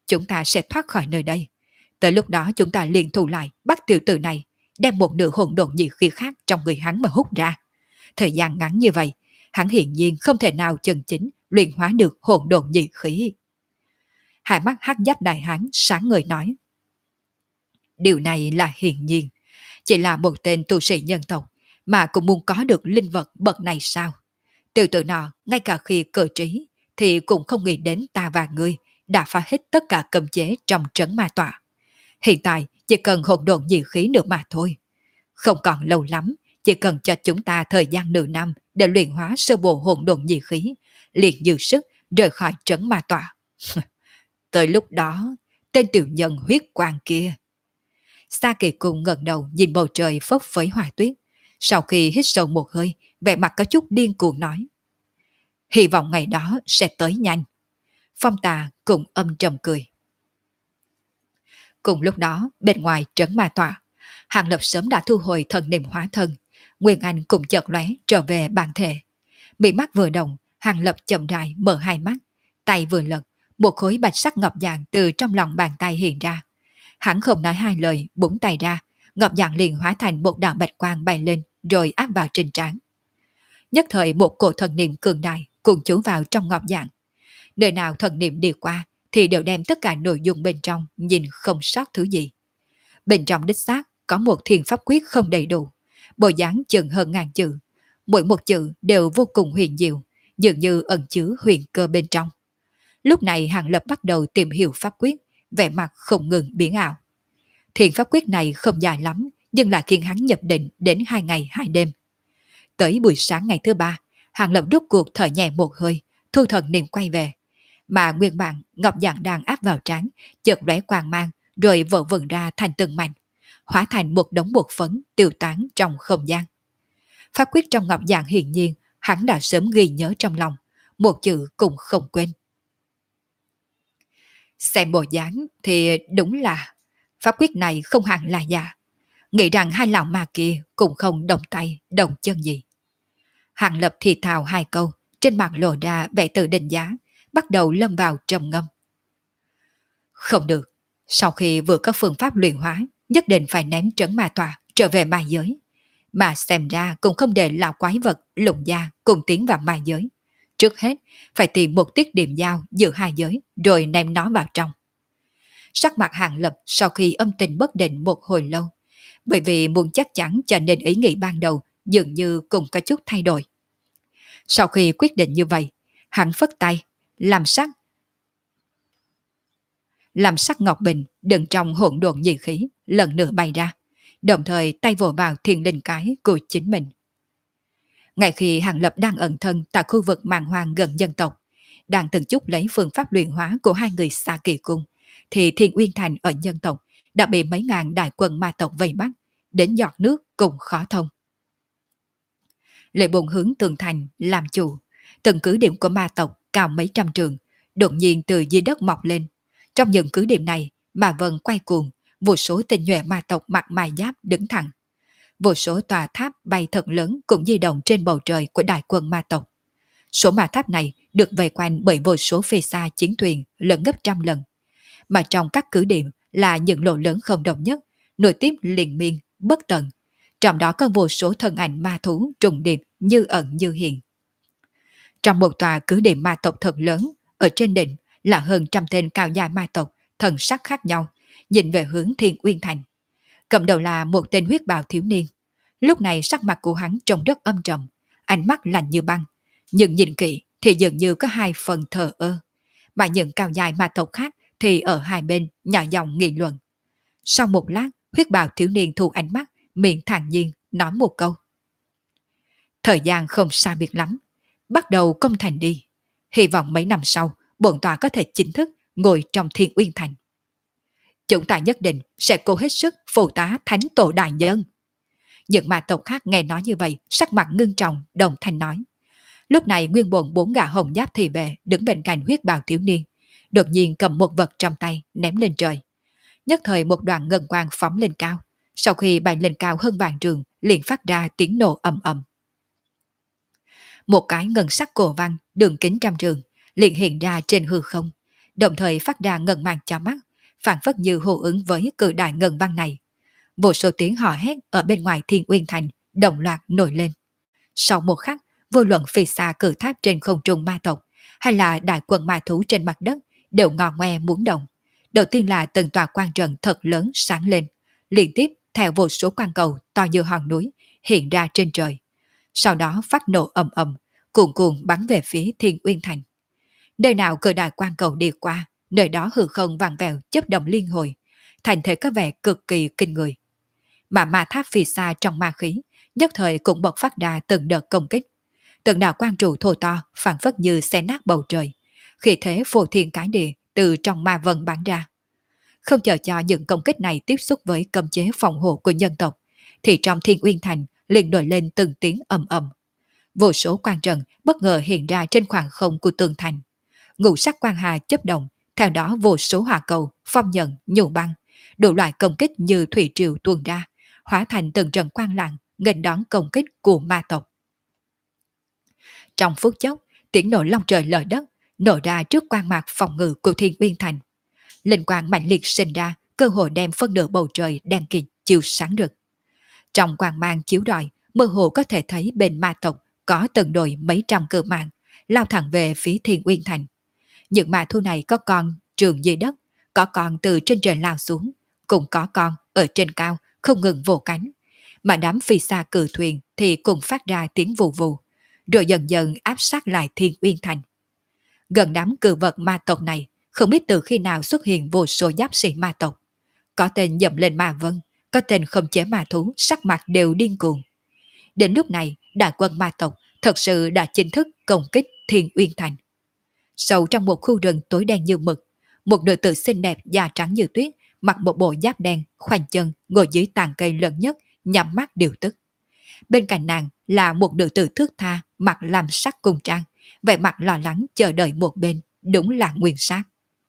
chúng ta sẽ thoát khỏi nơi đây. Tới lúc đó chúng ta liền thù lại bắt tiểu tử này, đem một nửa hỗn độn dị khí khác trong người hắn mà hút ra. Thời gian ngắn như vậy, hắn hiển nhiên không thể nào chân chính luyện hóa được hỗn độn dị khí. Hai mắt hắc giáp đại hán sáng ngời nói. Điều này là hiển nhiên, chỉ là một tên tu sĩ nhân tộc mà cũng muốn có được linh vật bậc này sao? Tiểu tử nọ ngay cả khi cơ trí thì cũng không nghĩ đến ta và ngươi đã phá hết tất cả cấm chế trong trấn ma tọa. Hiện tại chỉ cần hỗn độn dị khí nữa mà thôi. Không còn lâu lắm, chỉ cần cho chúng ta thời gian nửa năm để luyện hóa sơ bộ hỗn độn dị khí, liền dư sức rời khỏi trấn ma tọa. Tới lúc đó, tên tiểu nhân huyết quang kia. Sa Kỳ Cung ngẩng đầu nhìn bầu trời phấp phới hòa tuyết. Sau khi hít sâu một hơi, vẻ mặt có chút điên cuồng nói. Hy vọng ngày đó sẽ tới nhanh. Phong Tà cũng âm trầm cười. Cùng lúc đó, bên ngoài trấn ma tọa, Hàng Lập sớm đã thu hồi thần niệm hóa thân. Nguyên Anh cùng chợt lóe trở về bản thể. Bị mắt vừa động, Hàng Lập chậm rãi mở hai mắt, tay vừa lật, một khối bạch sắc ngọc dạng từ trong lòng bàn tay hiện ra. Hắn không nói hai lời, búng tay ra, ngọc dạng liền hóa thành một đạo bạch quang bay lên, rồi áp vào trên trán. Nhất thời một cổ thần niệm cường đại cùng chú vào trong ngọc dạng. Nơi nào thần niệm đi qua thì đều đem tất cả nội dung bên trong nhìn không sót thứ gì. Bên trong đích xác có một thiền pháp quyết không đầy đủ, bộ dáng chừng hơn ngàn chữ, mỗi một chữ đều vô cùng huyền diệu, dường như ẩn chứa huyền cơ bên trong. Lúc này Hàng Lập bắt đầu tìm hiểu pháp quyết, vẻ mặt không ngừng biến ảo. Thiền pháp quyết này không dài lắm, nhưng là khiến hắn nhập định đến 2 ngày 2 đêm. Tới buổi sáng ngày thứ 3, Hàng Lập rút cuộc thở nhẹ một hơi, thu thần niệm quay về. Mà nguyên bản ngọc dạng đang áp vào trán, chợt lóe quang mang, rồi vỡ vụn ra thành từng mảnh, hóa thành một đống bột phấn tiêu tán trong không gian. Pháp quyết trong ngọc dạng hiển nhiên hắn đã sớm ghi nhớ trong lòng, một chữ cũng không quên. Xem bộ dáng thì đúng là pháp quyết này không hẳn là giả. Nghĩ rằng hai lão ma kia cũng không đồng tay, đồng chân gì. Hàng Lập thì thào hai câu, trên mặt lộ ra vẻ tự định giá, bắt đầu lâm vào trầm ngâm. Không được, sau khi vừa có phương pháp luyện hóa, nhất định phải ném trấn ma tọa trở về ma giới. Mà xem ra cũng không để lão quái vật lục gia cùng tiến vào ma giới. Trước hết, phải tìm một tiết điểm giao giữa hai giới, rồi ném nó vào trong. Sắc mặt Hàng Lập sau khi âm tình bất định một hồi lâu, bởi vì muốn chắc chắn cho nên ý nghĩ ban đầu dường như cũng có chút thay đổi. Sau khi quyết định như vậy, hắn phất tay, làm sắc ngọc bình đựng trong hỗn độn dị khí lần nữa bay ra, đồng thời tay vồ vào thiên linh cái của chính mình. Ngay khi Hàng Lập đang ẩn thân tại khu vực màn hoang gần dân tộc, đang từng chút lấy phương pháp luyện hóa của hai người Sa Kỳ Cung, thì Thiên Uyên Thành ở dân tộc đã bị mấy ngàn đại quân ma tộc vây bắt, đến giọt nước cũng khó thông. Lệ Bồn hướng tường thành làm chủ, từng cứ điểm của ma tộc cao mấy trăm trường, đột nhiên từ dưới đất mọc lên. Trong những cứ điểm này, ma vân quay cuồng, vô số tinh nhuệ ma tộc mặc mài giáp đứng thẳng. Vô số tòa tháp bay thật lớn cũng di động trên bầu trời của đại quân ma tộc. Số ma tháp này được vây quanh bởi vô số phê xa chiến thuyền lớn gấp trăm lần. Mà trong các cứ điểm là những lỗ lớn không đồng nhất, nối tiếp liên miên, bất tận. Trong đó có vô số thân ảnh ma thú trùng điệp như ẩn như hiện. Trong một tòa cứ điểm ma tộc thật lớn, ở trên đỉnh là hơn trăm tên cao dài ma tộc, thần sắc khác nhau, nhìn về hướng Thiên Uyên Thành. Cầm đầu là một tên huyết bào thiếu niên. Lúc này sắc mặt của hắn trông rất âm trầm, ánh mắt lạnh như băng, nhưng nhìn kỹ thì dường như có hai phần thờ ơ. Mà những cao dài ma tộc khác thì ở hai bên nhỏ giọng nghị luận. Sau một lát, huyết bào thiếu niên thu ánh mắt, miệng thản nhiên nói một câu. Thời gian không xa biệt lắm, bắt đầu công thành đi. Hy vọng mấy năm sau, bổn tọa có thể chính thức ngồi trong Thiên Uyên Thành. Chúng ta nhất định sẽ cố hết sức phụ tá thánh tổ đại nhân. Những ma tộc khác nghe nói như vậy, sắc mặt ngưng trọng, đồng thanh nói. Lúc này nguyên bổn 4 gã hồng giáp thì về đứng bên cạnh huyết bào thiếu niên, đột nhiên cầm một vật trong tay ném lên trời. Nhất thời một đoạn ngân quang phóng lên cao, sau khi bay lên cao hơn vạn trường liền phát ra tiếng nổ ầm ầm. Một cái ngân sắc cổ văn đường kính trăm trường liền hiện ra trên hư không, đồng thời phát ra ngân mang cho mắt, phản phất như hô ứng với cự đại ngân văn này. Vô số tiếng hò hét ở bên ngoài Thiên Uyên Thành đồng loạt nổi lên. Sau một khắc, vô luận phi xa cử tháp trên không trung ma tộc hay là đại quân ma thú trên mặt đất đều ngò ngoe muốn động. Đầu tiên là từng tòa quan trận thật lớn sáng lên, liên tiếp theo vô số quan cầu to như hòn núi hiện ra trên trời. Sau đó phát nổ ầm ầm, cuồn cuộn bắn về phía Thiên Uyên Thành. Nơi nào cự đại quan cầu đi qua, nơi đó hư không vặn vẹo chớp động liên hồi, thành thể có vẻ cực kỳ kinh người. Mà ma tháp phi xa trong ma khí, nhất thời cũng bộc phát ra từng đợt công kích. Từng đạo quan trụ thô to phản phất như xé nát bầu trời, khi thế phô thiên cái địa từ trong ma vân bắn ra. Không chờ cho những công kích này tiếp xúc với cấm chế phòng hộ của nhân tộc, thì trong Thiên Uyên Thành liền nổi lên từng tiếng ầm ầm. Vô số quan trận bất ngờ hiện ra trên khoảng không của tường thành. Ngũ sắc quan hà chấp động, theo đó vô số hỏa cầu, phong nhận, nhũ băng, đủ loại công kích như thủy triều tuôn ra, hóa thành từng trận quang lặng nghênh đón công kích của ma tộc. Trong phút chốc, tiếng nổ long trời lở đất nổ ra trước quan mạc phòng ngự của Thiên Uyên Thành. Linh quang mạnh liệt sinh ra, cơ hội đem phân nửa bầu trời đen kịt chiếu sáng rực. Trong quang mang chiếu rọi, mơ hồ có thể thấy bên ma tộc có từng đội mấy trăm cự mạng lao thẳng về phía Thiên Uyên Thành. Những ma thu này có con trường dưới đất, có con từ trên trời lao xuống, cũng có con ở trên cao không ngừng vỗ cánh. Mà đám phi xa cự thuyền thì cùng phát ra tiếng vù vù, rồi dần dần áp sát lại Thiên Uyên Thành. Gần đám cự vật ma tộc này, không biết từ khi nào xuất hiện vô số giáp sĩ ma tộc. Có tên dậm lên ma vân, có tên không chế ma thú, sắc mặt đều điên cuồng. Đến lúc này, đại quân ma tộc thật sự đã chính thức công kích Thiên Uyên Thành. Sâu trong một khu rừng tối đen như mực, một nữ tử xinh đẹp da trắng như tuyết, mặc một bộ giáp đen, khoanh chân, ngồi dưới tàn cây lớn nhất, nhắm mắt điều tức. Bên cạnh nàng là một nữ tử thước tha, mặc làm sắc cung trang, vẻ mặt lo lắng chờ đợi một bên, đúng là Nguyên Sát.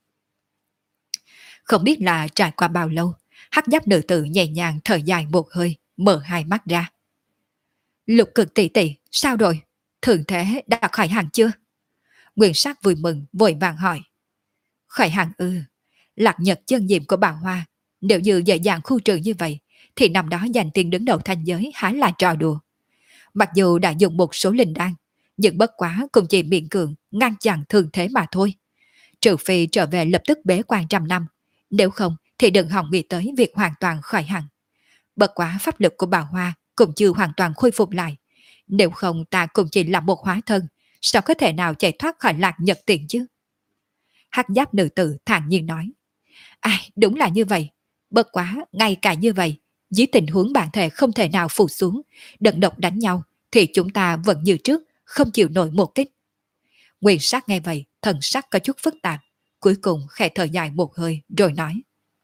Không biết là trải qua bao lâu, hắc giáp nữ tử nhẹ nhàng thở dài một hơi, mở hai mắt ra. Lục Cực tỷ tỷ, sao rồi? Thường thế đã khỏi hẳn chưa? Nguyên Sát vui mừng, vội vàng hỏi. Khỏi hẳn ư? Lạc nhật chân diệm của bà Hoa, nếu như dễ dàng khu trừ như vậy, thì năm đó giành tiền đứng đầu thanh giới há là trò đùa. Mặc dù đã dùng một số linh đan, nhưng bất quá cũng chỉ miễn cường ngăn chặn thường thế mà thôi. Trừ phi trở về lập tức bế quan trăm năm, nếu không thì đừng hòng nghĩ tới việc hoàn toàn khỏi hẳn. Bất quá pháp lực của bà Hoa cũng chưa hoàn toàn khôi phục lại. Nếu không ta cũng chỉ là một hóa thân, sao có thể nào chạy thoát khỏi lạc nhật tiền chứ? Hắc giáp nữ tử thản nhiên nói. Ai, đúng là như vậy. Bất quá, ngay cả như vậy, dưới tình huống bản thể không thể nào phụ xuống, đợt độc đánh nhau, thì chúng ta vẫn như trước, không chịu nổi một kích. Nguyên Sát nghe vậy, thần sắc có chút phức tạp, cuối cùng khẽ thở dài một hơi rồi nói.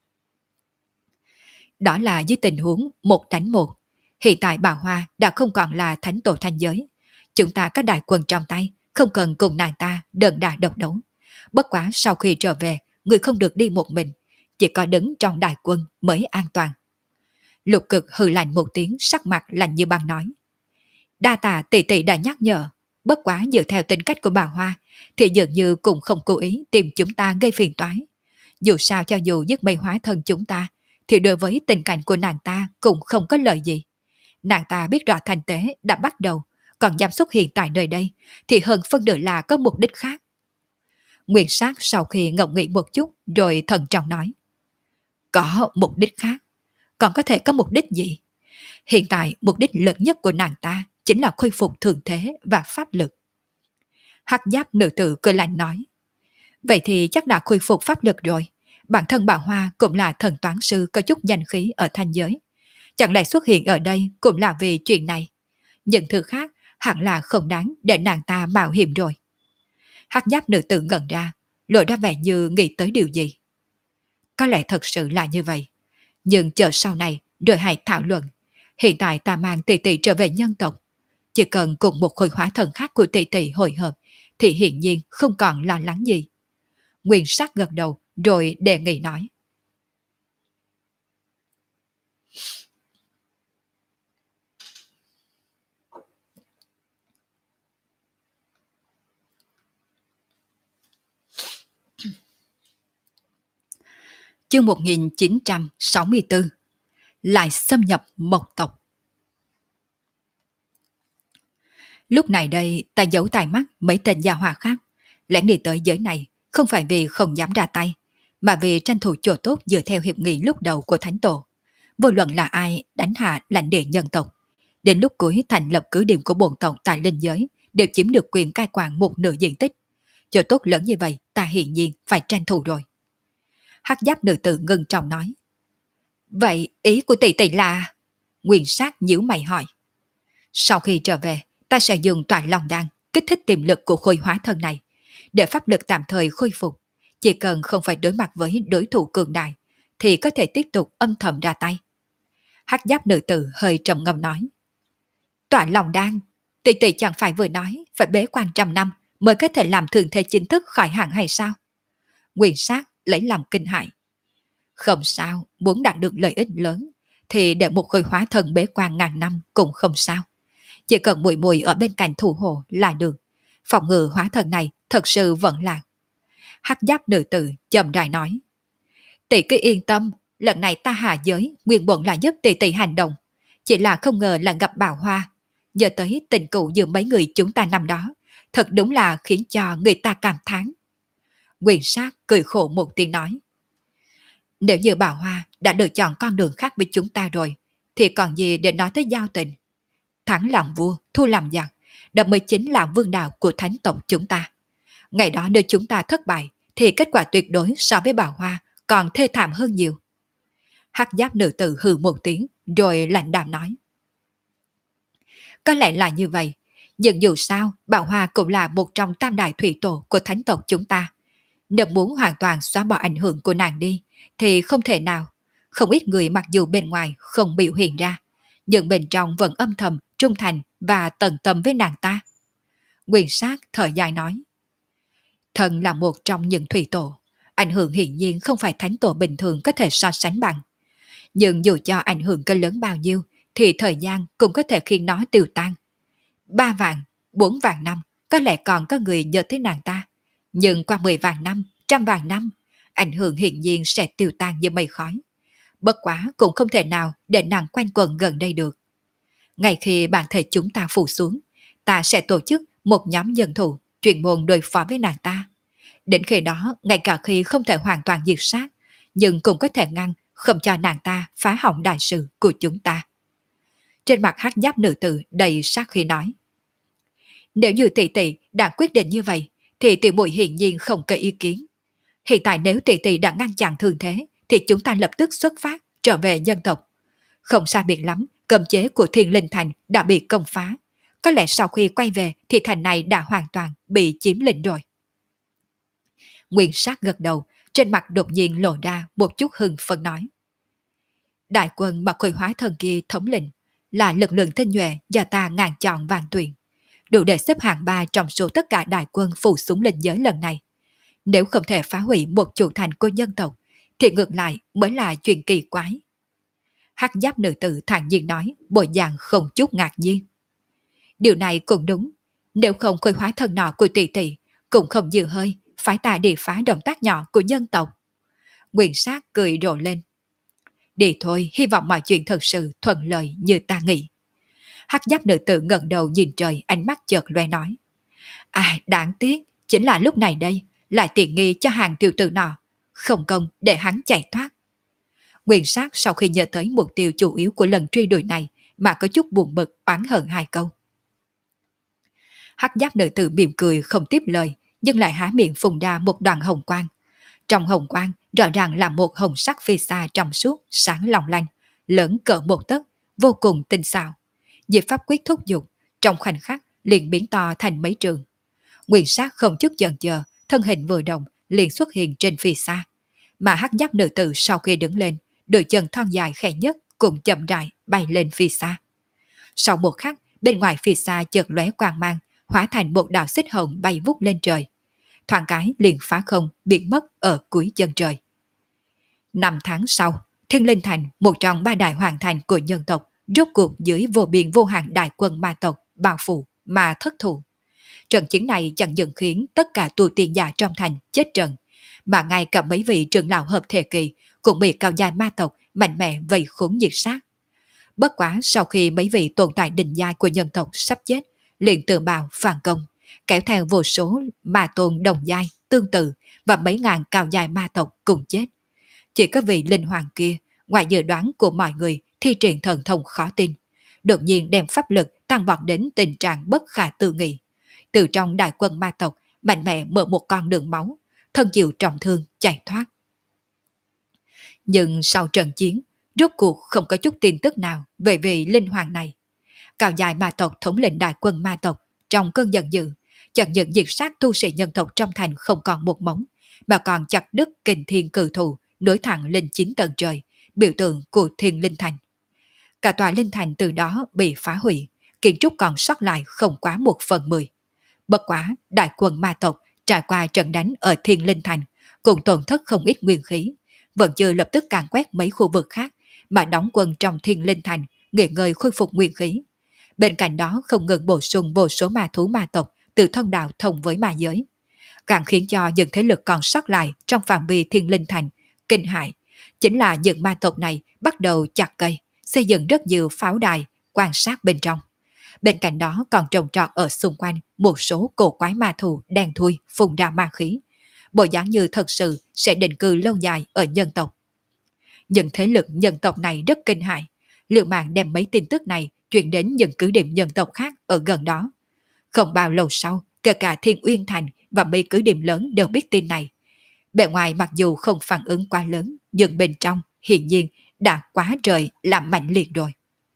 Đó là dưới tình huống một đánh một. Hiện tại bà Hoa đã không còn là thánh tổ thanh giới. Chúng ta có đại quân trong tay, không cần cùng nàng ta đơn đà độc đấu. Bất quá sau khi trở về, người không được đi một mình, chỉ có đứng trong đại quân mới an toàn. Lục Cực hừ lạnh một tiếng, sắc mặt lạnh như băng nói. Đa tạ tỷ tỷ đã nhắc nhở, bất quá dựa theo tính cách của bà Hoa, thì dường như cũng không cố ý tìm chúng ta gây phiền toái. Dù sao cho dù giết mây hóa thân chúng ta, thì đối với tình cảnh của nàng ta cũng không có lợi gì. Nàng ta biết rõ thành tế đã bắt đầu, còn dám xuất hiện tại nơi đây, thì hơn phân nửa là có mục đích khác. Nguyên Sát sau khi ngẫm nghĩ một chút rồi thận trọng nói. Có mục đích khác, còn có thể có mục đích gì? Hiện tại mục đích lớn nhất của nàng ta chính là khôi phục thường thế và pháp lực. Hắc giáp nữ tử cười lạnh nói. Vậy thì chắc đã khôi phục pháp lực rồi. Bản thân bà Hoa cũng là thần toán sư có chút danh khí ở thanh giới. Chẳng lẽ xuất hiện ở đây cũng là vì chuyện này? Những thứ khác hẳn là không đáng để nàng ta mạo hiểm rồi. Hắc giáp nữ tử ngẩn ra, lộ ra vẻ như nghĩ tới điều gì. Có lẽ thật sự là như vậy. Nhưng chờ sau này rồi hãy thảo luận. Hiện tại ta mang tỷ tỷ trở về nhân tộc. Chỉ cần cùng một khối hóa thần khác của tỷ tỷ hội hợp thì hiển nhiên không còn lo lắng gì. Nguyên Sắc gật đầu rồi đề nghị nói. Chương 1964. Lại xâm nhập Mộc tộc. Lúc này đây, ta giấu tai mắt mấy tên gia hỏa khác, lẻn đi tới giới này, không phải vì không dám ra tay, mà vì tranh thủ chỗ tốt dựa theo hiệp nghị lúc đầu của Thánh Tổ. Vô luận là ai đánh hạ lãnh địa nhân tộc, đến lúc cuối thành lập cứ điểm của bổn tộc tại linh giới, đều chiếm được quyền cai quản một nửa diện tích. Chỗ tốt lớn như vậy, ta hiển nhiên phải tranh thủ rồi. Hắc giáp nữ tử ngưng trọng nói. Vậy ý của tỷ tỷ là... Nguyên Sát nhíu mày hỏi. Sau khi trở về, ta sẽ dùng toàn lòng đan kích thích tiềm lực của khôi hóa thân này, để pháp lực tạm thời khôi phục. Chỉ cần không phải đối mặt với đối thủ cường đại, thì có thể tiếp tục âm thầm ra tay. Hắc giáp nữ tử hơi trầm ngâm nói. Toàn lòng đan, tỷ tỷ chẳng phải vừa nói phải bế quan 100 năm mới có thể làm thường thế chính thức khỏi hẳn hay sao? Nguyên Sát lấy làm kinh hãi. Không sao, muốn đạt được lợi ích lớn thì để một khôi hóa thân bế quan 1000 năm cũng không sao. Chỉ cần mùi mùi ở bên cạnh thủ hộ là được. Phòng ngự hóa thân này thật sự vẫn lạc. Hắc giáp nữ tử chậm rãi nói. Tỷ cứ yên tâm, lần này ta hạ giới nguyên bổn là giúp tỷ tỷ hành động. Chỉ là không ngờ là gặp Bảo Hoa. Giờ tới tình cũ giữa mấy người chúng ta năm đó, thật đúng là khiến cho người ta cảm thán. Nguyên Sát cười khổ một tiếng nói. Nếu như Bảo Hoa đã lựa chọn con đường khác với chúng ta rồi, thì còn gì để nói tới giao tình. Thắng làm vua, thua làm giặc, đó mới chính là vương đạo của thánh tộc chúng ta. Ngày đó nếu chúng ta thất bại, thì kết quả tuyệt đối so với Bảo Hoa còn thê thảm hơn nhiều. Hắc giáp nữ tử hừ một tiếng, rồi lạnh đạm nói. Có lẽ là như vậy, nhưng dù sao, Bảo Hoa cũng là một trong tam đại thủy tổ của thánh tộc chúng ta. Nếu muốn hoàn toàn xóa bỏ ảnh hưởng của nàng đi, thì không thể nào. Không ít người mặc dù bên ngoài không biểu hiện ra, nhưng bên trong vẫn âm thầm, trung thành và tận tâm với nàng ta. Nguyên Sát thở dài nói. Thần là một trong những thủy tổ, ảnh hưởng hiển nhiên không phải thánh tổ bình thường có thể so sánh bằng. Nhưng dù cho ảnh hưởng có lớn bao nhiêu, thì thời gian cũng có thể khiến nó tiêu tan. 3 vạn, 4 vạn năm, có lẽ còn có người nhớ tới nàng ta. Nhưng qua 10 vạn năm, 100 vạn năm, ảnh hưởng hiển nhiên sẽ tiêu tan như mây khói. Bất quá cũng không thể nào để nàng quanh quẩn gần đây được. Ngay khi bản thể chúng ta phủ xuống, ta sẽ tổ chức một nhóm nhân thủ chuyên môn đối phó với nàng ta. Đến khi đó, ngay cả khi không thể hoàn toàn diệt sát, nhưng cũng có thể ngăn không cho nàng ta phá hỏng đại sự của chúng ta. Trên mặt hắc giáp nữ tử đầy sát khí nói. Nếu như tỷ tỷ đã quyết định như vậy, thì tiểu muội hiển nhiên không có ý kiến. Hiện tại nếu tỷ tỷ đã ngăn chặn thường thế, thì chúng ta lập tức xuất phát trở về nhân tộc. Không xa biệt lắm, cấm chế của Thiên Linh Thành đã bị công phá. Có lẽ sau khi quay về thì thành này đã hoàn toàn bị chiếm lĩnh rồi. Nguyên Sát gật đầu, trên mặt đột nhiên lộ ra một chút hưng phấn nói. Đại quân mà khôi hóa thần kia thống lĩnh là lực lượng tinh nhuệ do ta ngàn chọn vạn tuyển, đủ để xếp hạng 3 trong số tất cả đại quân phủ xuống linh giới lần này. Nếu không thể phá hủy một chủ thành của nhân tộc, thì ngược lại mới là chuyện kỳ quái. Hắc giáp nữ tử thản nhiên nói, bộ dạng không chút ngạc nhiên. Điều này cũng đúng, nếu không khôi hóa thân nọ của tỷ tỷ, cũng không dư hơi, phải ta đi phá động tác nhỏ của nhân tộc. Nguyên Sát cười rộ lên. Đi thôi, hy vọng mọi chuyện thật sự thuận lợi như ta nghĩ. Hắc giáp nữ tử ngẩng đầu nhìn trời, ánh mắt chợt loe nói. Đáng tiếc, chính là lúc này đây, lại tiện nghi cho hàng tiểu tử nọ, không công để hắn chạy thoát. Nguyên Sát sau khi nhớ tới mục tiêu chủ yếu của lần truy đuổi này mà có chút buồn bực oán hận 2 câu. Hắc giáp nữ tử mỉm cười không tiếp lời, nhưng lại há miệng phun ra một đoàn hồng quang. Trong hồng quang rõ ràng là một hồng sắc phi xa trong suốt, sáng long lanh, lớn cỡ 1 tấc, vô cùng tinh xảo. Diệp pháp quyết thúc giục, trong khoảnh khắc liền biến to thành mấy trường. Nguyên Sát không chút chần chờ, thân hình vừa động liền xuất hiện trên phi xa. Mà hắc giáp nữ tử sau khi đứng lên, đôi chân thon dài khẽ nhất cũng chậm rãi bay lên phi xa. Sau một khắc, bên ngoài phi xa chợt lóe quang mang, hóa thành một đạo xích hồng bay vút lên trời. Thoáng cái liền phá không, biến mất ở cuối chân trời. 5 tháng sau, Thiên Linh Thành, một trong 3 đại hoàng thành của nhân tộc, rốt cuộc dưới vô biên vô hạn đại quân ma tộc bao phủ mà thất thủ. Trận chiến này chẳng những khiến tất cả tu tiên giả trong thành chết trận, mà ngay cả mấy vị trưởng lão hợp thể kỳ cũng bị cao dài ma tộc mạnh mẽ vây khốn diệt sát. Bất quá sau khi mấy vị tồn tại đỉnh giai của nhân tộc sắp chết, liền tự bào phản công, kéo theo vô số ma tôn đồng giai tương tự và mấy ngàn cao dài ma tộc cùng chết. Chỉ có vị linh hoàng kia, ngoài dự đoán của mọi người thi triển thần thông khó tin, đột nhiên đem pháp lực tăng vọt đến tình trạng bất khả tư nghị. Từ trong đại quân ma tộc mạnh mẽ mở một con đường máu, thân chịu trọng thương chạy thoát. Nhưng sau trận chiến, rốt cuộc không có chút tin tức nào về vị linh hoàng này. Cao dài ma tộc thống lĩnh đại quân ma tộc trong cơn giận dữ, chẳng những diệt sát tu sĩ nhân tộc trong thành không còn một móng, mà còn chặt đứt kình thiên cử thù nối thẳng lên 9 tầng trời, biểu tượng của thiên linh thành. Cả tòa linh thành từ đó bị phá hủy, kiến trúc còn sót lại không quá 1/10. Bất quá, đại quân ma tộc trải qua trận đánh ở thiên linh thành, cũng tổn thất không ít nguyên khí, vẫn chưa lập tức càn quét mấy khu vực khác, mà đóng quân trong thiên linh thành, nghỉ ngơi khôi phục nguyên khí. Bên cạnh đó không ngừng bổ sung vô số ma thú ma tộc từ thông đạo thông với ma giới, càng khiến cho những thế lực còn sót lại trong phạm vi thiên linh thành kinh hại. Chính là những ma tộc này bắt đầu chặt cây, xây dựng rất nhiều pháo đài quan sát bên trong. Bên cạnh đó còn trồng trọt ở xung quanh một số cổ quái ma thú đen thui phun ra ma khí, bộ dáng như thật sự sẽ định cư lâu dài ở nhân tộc. Những thế lực nhân tộc này rất kinh hại, liều mạng đem mấy tin tức này chuyển đến những cứ điểm nhân tộc khác ở gần đó. Không bao lâu sau, kể cả Thiên Uyên Thành và mấy cứ điểm lớn đều biết tin này. Bề ngoài mặc dù không phản ứng quá lớn, nhưng bên trong hiển nhiên đã quá trời làm mạnh liệt rồi.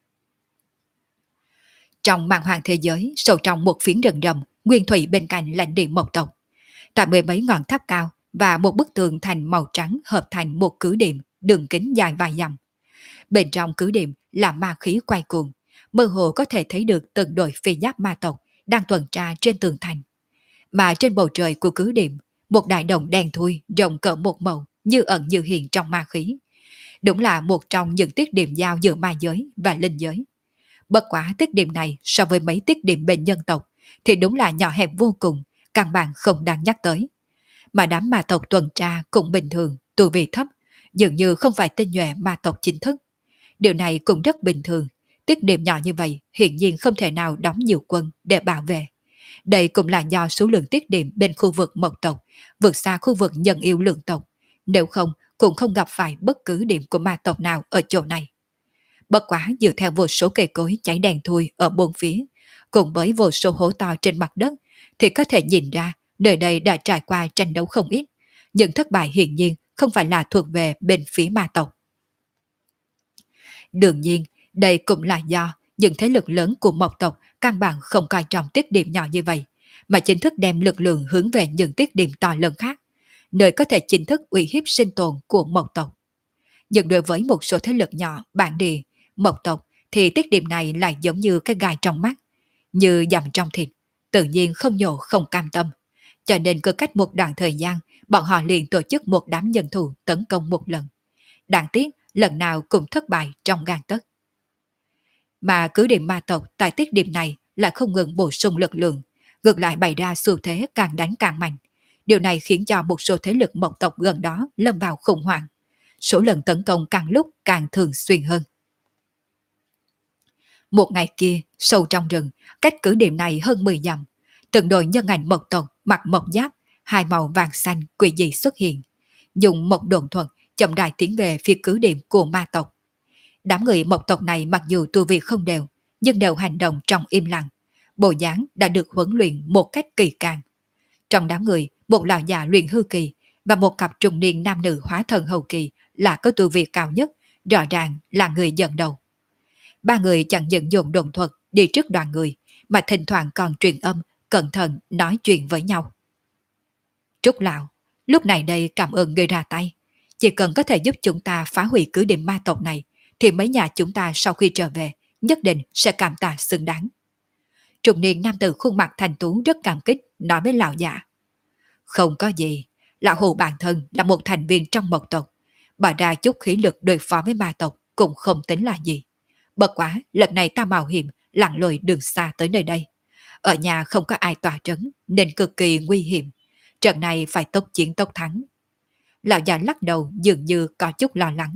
Trong màn hoàng thế giới, sâu trong một phiến rừng rậm, nguyên thủy bên cạnh lãnh địa mộc tộc, tại mười mấy ngọn tháp cao và một bức tường thành màu trắng hợp thành một cứ điểm đường kính dài vài dặm. Bên trong cứ điểm là ma khí quay cuồng, mơ hồ có thể thấy được từng đội phi giáp ma tộc đang tuần tra trên tường thành. Mà trên bầu trời của cứ điểm, một đại đồng đen thui rộng cỡ một màu như ẩn như hiện trong ma khí. Đúng là một trong những tiết điểm giao giữa ma giới và linh giới. Bất quá tiết điểm này so với mấy tiết điểm bên nhân tộc thì đúng là nhỏ hẹp vô cùng, căn bản không đáng nhắc tới. Mà đám ma tộc tuần tra cũng bình thường, tu vi thấp, dường như không phải tinh nhuệ ma tộc chính thức. Điều này cũng rất bình thường, tiết điểm nhỏ như vậy hiển nhiên không thể nào đóng nhiều quân để bảo vệ. Đây cũng là do số lượng tiết điểm bên khu vực mộc tộc vượt xa khu vực nhân yêu lượng tộc, nếu không cũng không gặp phải bất cứ điểm của ma tộc nào ở chỗ này. Bất quá dựa theo vô số cây cối cháy đèn thui ở bốn phía, cùng với vô số hố to trên mặt đất, thì có thể nhìn ra nơi đây đã trải qua tranh đấu không ít, nhưng thất bại hiển nhiên không phải là thuộc về bên phía ma tộc. Đương nhiên, đây cũng là do những thế lực lớn của mộc tộc căn bản không coi trọng tiết điểm nhỏ như vậy, mà chính thức đem lực lượng hướng về những tiết điểm to lớn khác, nơi có thể chính thức uy hiếp sinh tồn của mộc tộc. Nhưng đối với một số thế lực nhỏ bản địa, mộc tộc thì tiết điểm này lại giống như cái gai trong mắt, như dằm trong thịt, tự nhiên không nhổ không cam tâm. Cho nên cứ cách một đoạn thời gian, bọn họ liền tổ chức một đám nhân thủ tấn công một lần. Đáng tiếc, lần nào cũng thất bại trong gang tấc. Mà cứ điểm ma tộc tại tiết điểm này lại không ngừng bổ sung lực lượng, ngược lại bày ra xu thế càng đánh càng mạnh. Điều này khiến cho một số thế lực mộc tộc gần đó lâm vào khủng hoảng. Số lần tấn công càng lúc càng thường xuyên hơn. Một ngày kia, sâu trong rừng, cách cứ điểm này hơn 10 dặm, từng đội nhân ảnh mộc tộc mặc mộc giáp, hai màu vàng xanh quỷ dị xuất hiện, dùng một đồn thuật chậm rãi tiến về phía cứ điểm của ma tộc. Đám người mộc tộc này mặc dù tu vi không đều, nhưng đều hành động trong im lặng, bộ dáng đã được huấn luyện một cách kỳ càng. Trong đám người, một lão già luyện hư kỳ và một cặp trung niên nam nữ hóa thần hậu kỳ là có tu vi cao nhất, rõ ràng là người dẫn đầu. Ba người chẳng những dùng đồn thuật đi trước đoàn người, mà thỉnh thoảng còn truyền âm, cẩn thận nói chuyện với nhau. Trúc lão, lúc này đây cảm ơn người ra tay. Chỉ cần có thể giúp chúng ta phá hủy cứ điểm ma tộc này, thì mấy nhà chúng ta sau khi trở về, nhất định sẽ cảm tạ xứng đáng. Trung niên nam tử khuôn mặt thành tú rất cảm kích, nói với lão già. Không có gì, lão hù bản thân là một thành viên trong mộc tộc, bỏ ra chút khí lực đối phó với ma tộc cũng không tính là gì. Bất quá, lần này ta mạo hiểm, lặn lội đường xa tới nơi đây. Ở nhà không có ai tỏa trấn, nên cực kỳ nguy hiểm. Trận này phải tốc chiến tốc thắng. Lão già lắc đầu dường như có chút lo lắng.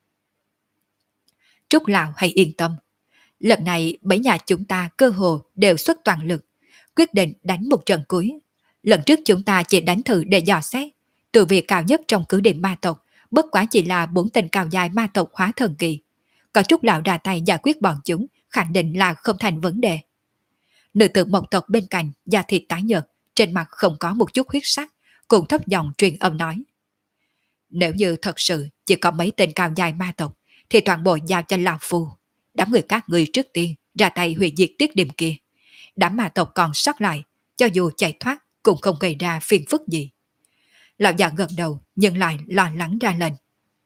Trúc lão hãy yên tâm. Lần này mấy nhà chúng ta cơ hồ đều xuất toàn lực, quyết định đánh một trận cuối. Lần trước chúng ta chỉ đánh thử để dò xét, từ vị cao nhất trong cứ điểm ma tộc, bất quá chỉ là 4 tên cao dài ma tộc hóa thần kỳ. Có Trúc lão ra tay giải quyết bọn chúng, khẳng định là không thành vấn đề. Nữ tử Mộc tộc bên cạnh da thịt tái nhợt, trên mặt không có một chút huyết sắc, cùng thấp giọng truyền âm nói: nếu như thật sự chỉ có mấy tên cao dài ma tộc, thì toàn bộ giao cho lão phu. Đám người các ngươi trước tiên ra tay hủy diệt tiết điểm kia. Đám ma tộc còn sót lại, cho dù chạy thoát cũng không gây ra phiền phức gì. Lão già gật đầu nhưng lại lo lắng ra lên.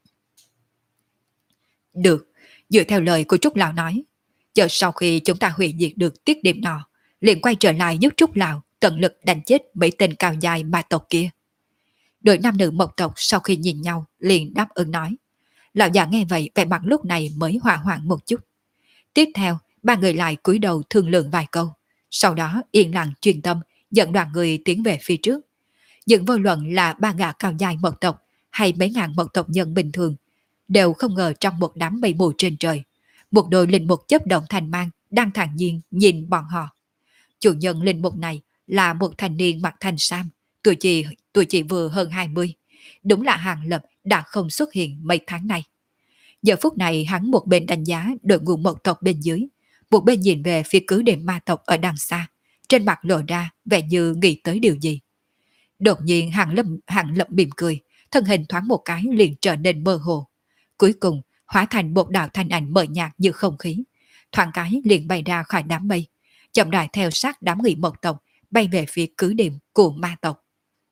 Được, dựa theo lời của Trúc lão nói, chờ sau khi chúng ta hủy diệt được tiết điểm nọ, liền quay trở lại giúp Trúc lão tận lực đánh chết mấy tên cao dài ma tộc kia. Đội nam nữ Mộc tộc sau khi nhìn nhau liền đáp ứng nói. Lão già nghe vậy vẻ mặt lúc này mới hòa hoãn một chút. Tiếp theo, ba người lại cúi đầu thương lượng vài câu, sau đó yên lặng chuyên tâm dẫn đoàn người tiến về phía trước. Nhưng vô luận là ba gã cao dài Mộc tộc hay mấy ngàn Mộc tộc nhân bình thường, đều không ngờ trong một đám mây mù trên trời, một đội linh mục chấp động thành mang đang thản nhiên nhìn bọn họ. Chủ nhân linh mục này là một thanh niên mặc thanh sam, tuổi chỉ vừa hơn 20. Đúng là Hàng Lập đã không xuất hiện mấy tháng nay. Giờ phút này hắn một bên đánh giá đội ngũ Mộc tộc bên dưới, một bên nhìn về phía cứ điểm ma tộc ở đằng xa, trên mặt lộ ra vẻ như nghĩ tới điều gì. Đột nhiên Hàng Lập mỉm cười, thân hình thoáng một cái liền trở nên mơ hồ. Cuối cùng hóa thành một đạo thanh ảnh mờ nhạt như không khí, thoáng cái liền bay ra khỏi đám mây, chậm rãi theo sát đám người Mộc tộc bay về phía cứ điểm của ma tộc.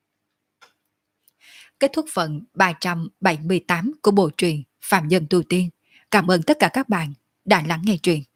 Kết thúc phần 378 của bộ truyện Phạm Nhân Tu Tiên. Cảm ơn tất cả các bạn đã lắng nghe truyện.